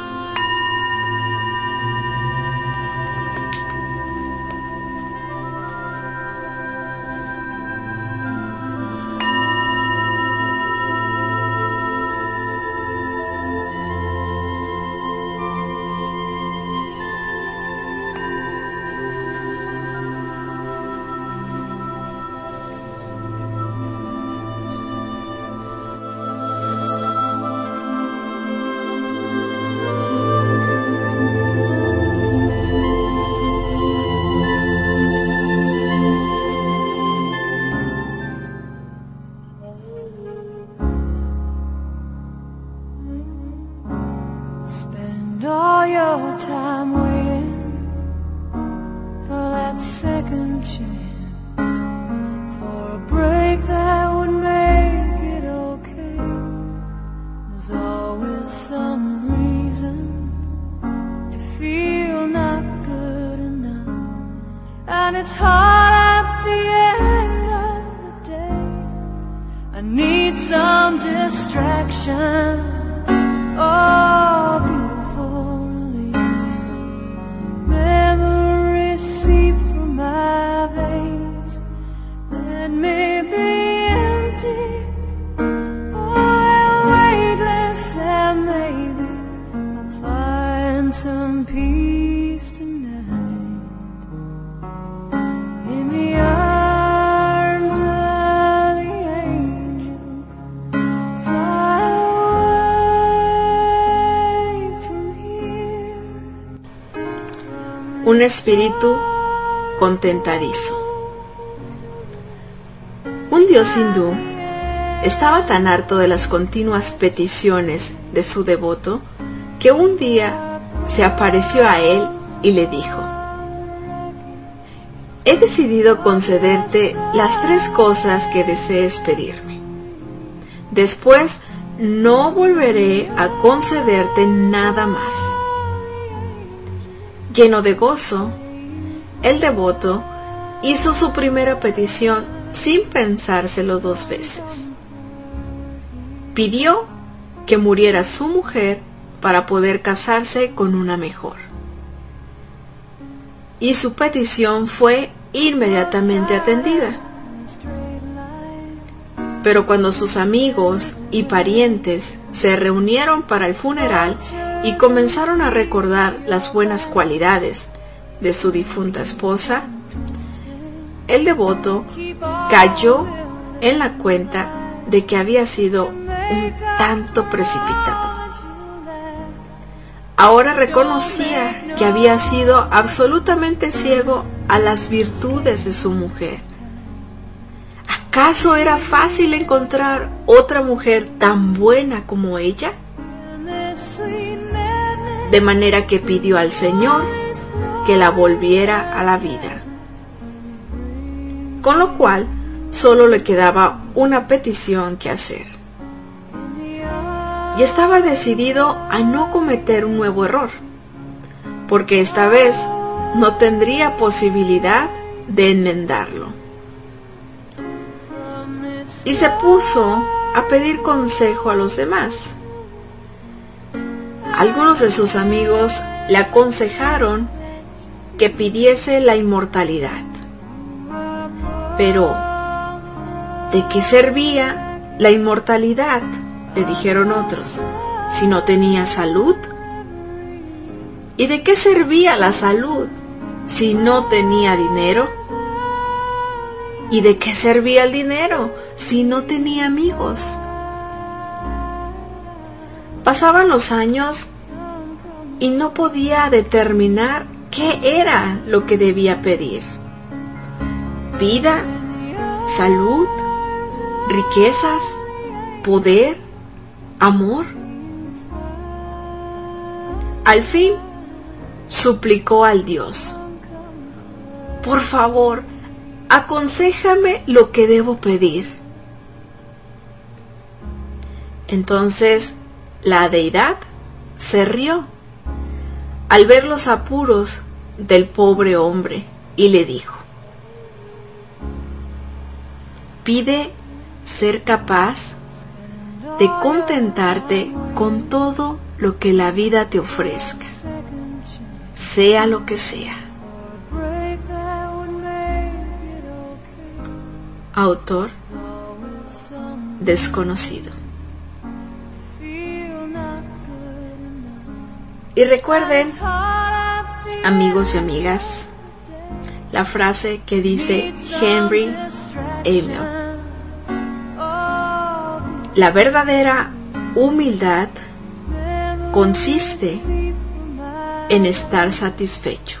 All your time waiting for that second chance, for a break that would make it okay. There's always some reason to feel not good enough, and it's hard at the end of the day. I need some distraction. Oh, beautiful release. Memories seep from my veins. Let me be empty. Oh, weightless, and maybe I'll find some peace tonight. In the arms of the angel, fly away from here. Un espíritu contentadizo. Un dios hindú estaba tan harto de las continuas peticiones de su devoto que un día se apareció a él y le dijo: he decidido concederte las 3 cosas que desees pedirme. Después no volveré a concederte nada más. Lleno de gozo, el devoto hizo su primera petición sin pensárselo 2 veces. Pidió que muriera su mujer para poder casarse con una mejor. Y su petición fue inmediatamente atendida. Pero cuando sus amigos y parientes se reunieron para el funeral y comenzaron a recordar las buenas cualidades de su difunta esposa, el devoto cayó en la cuenta de que había sido un tanto precipitado. Ahora reconocía que había sido absolutamente ciego a las virtudes de su mujer. ¿Acaso era fácil encontrar otra mujer tan buena como ella? De manera que pidió al Señor que la volviera a la vida. Con lo cual, solo le quedaba una petición que hacer. Y estaba decidido a no cometer un nuevo error, porque esta vez no tendría posibilidad de enmendarlo. Y se puso a pedir consejo a los demás. Algunos de sus amigos le aconsejaron que pidiese la inmortalidad. Pero, ¿de qué servía la inmortalidad?, le dijeron otros, si no tenía salud. ¿Y de qué servía la salud si no tenía dinero? ¿Y de qué servía el dinero si no tenía amigos? Pasaban los años y no podía determinar qué era lo que debía pedir. Vida, salud, riquezas, poder, amor. Al fin, suplicó al Dios: por favor, aconséjame lo que debo pedir. Entonces, la deidad se rió al ver los apuros del pobre hombre y le dijo: pide ser capaz de contentarte con todo lo que la vida te ofrezca, sea lo que sea. Autor desconocido. Y recuerden, amigos y amigas, la frase que dice Henry Amiel: la verdadera humildad consiste en estar satisfecho.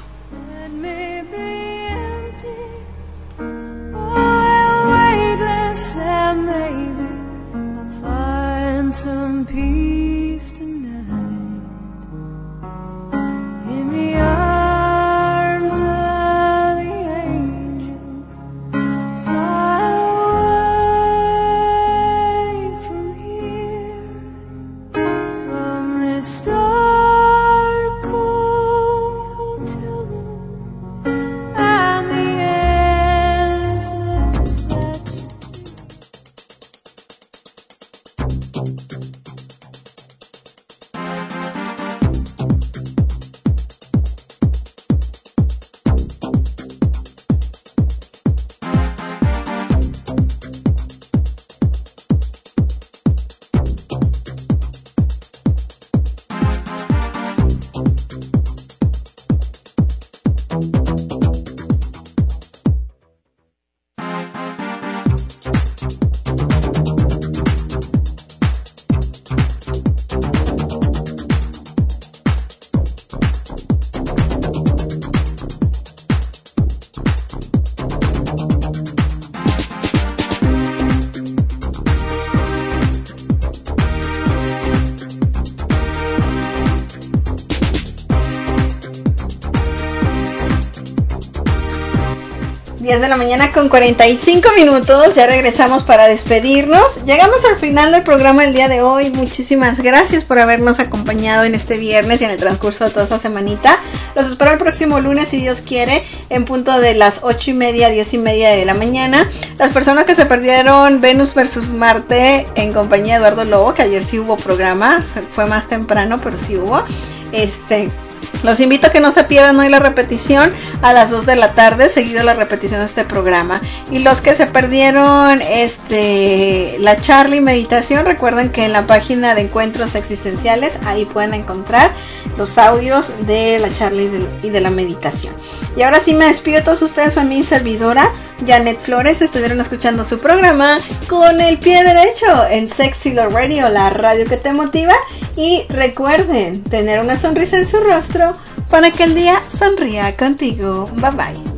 De la mañana con 45 minutos, ya regresamos para despedirnos. Llegamos al final del programa del día de hoy. Muchísimas gracias por habernos acompañado en este viernes y en el transcurso de toda esta semanita. Los espero el próximo lunes, si Dios quiere, en punto de las 8:30, 10:30 de la mañana. Las personas que se perdieron Venus versus Marte en compañía de Eduardo Lobo, que ayer sí hubo programa, fue más temprano, pero sí hubo. Los invito a que no se pierdan hoy la repetición a las 2 de la tarde, seguido la repetición de este programa. Y los que se perdieron la charla y meditación, recuerden que en la página de Encuentros Existenciales, ahí pueden encontrar los audios de la charla y de la meditación. Y ahora sí me despido de todos ustedes, soy mi servidora Janet Flores. Estuvieron escuchando su programa Con el Pie Derecho en Sexy Love Radio, la radio que te motiva. Y recuerden tener una sonrisa en su rostro para que el día sonría contigo. Bye bye.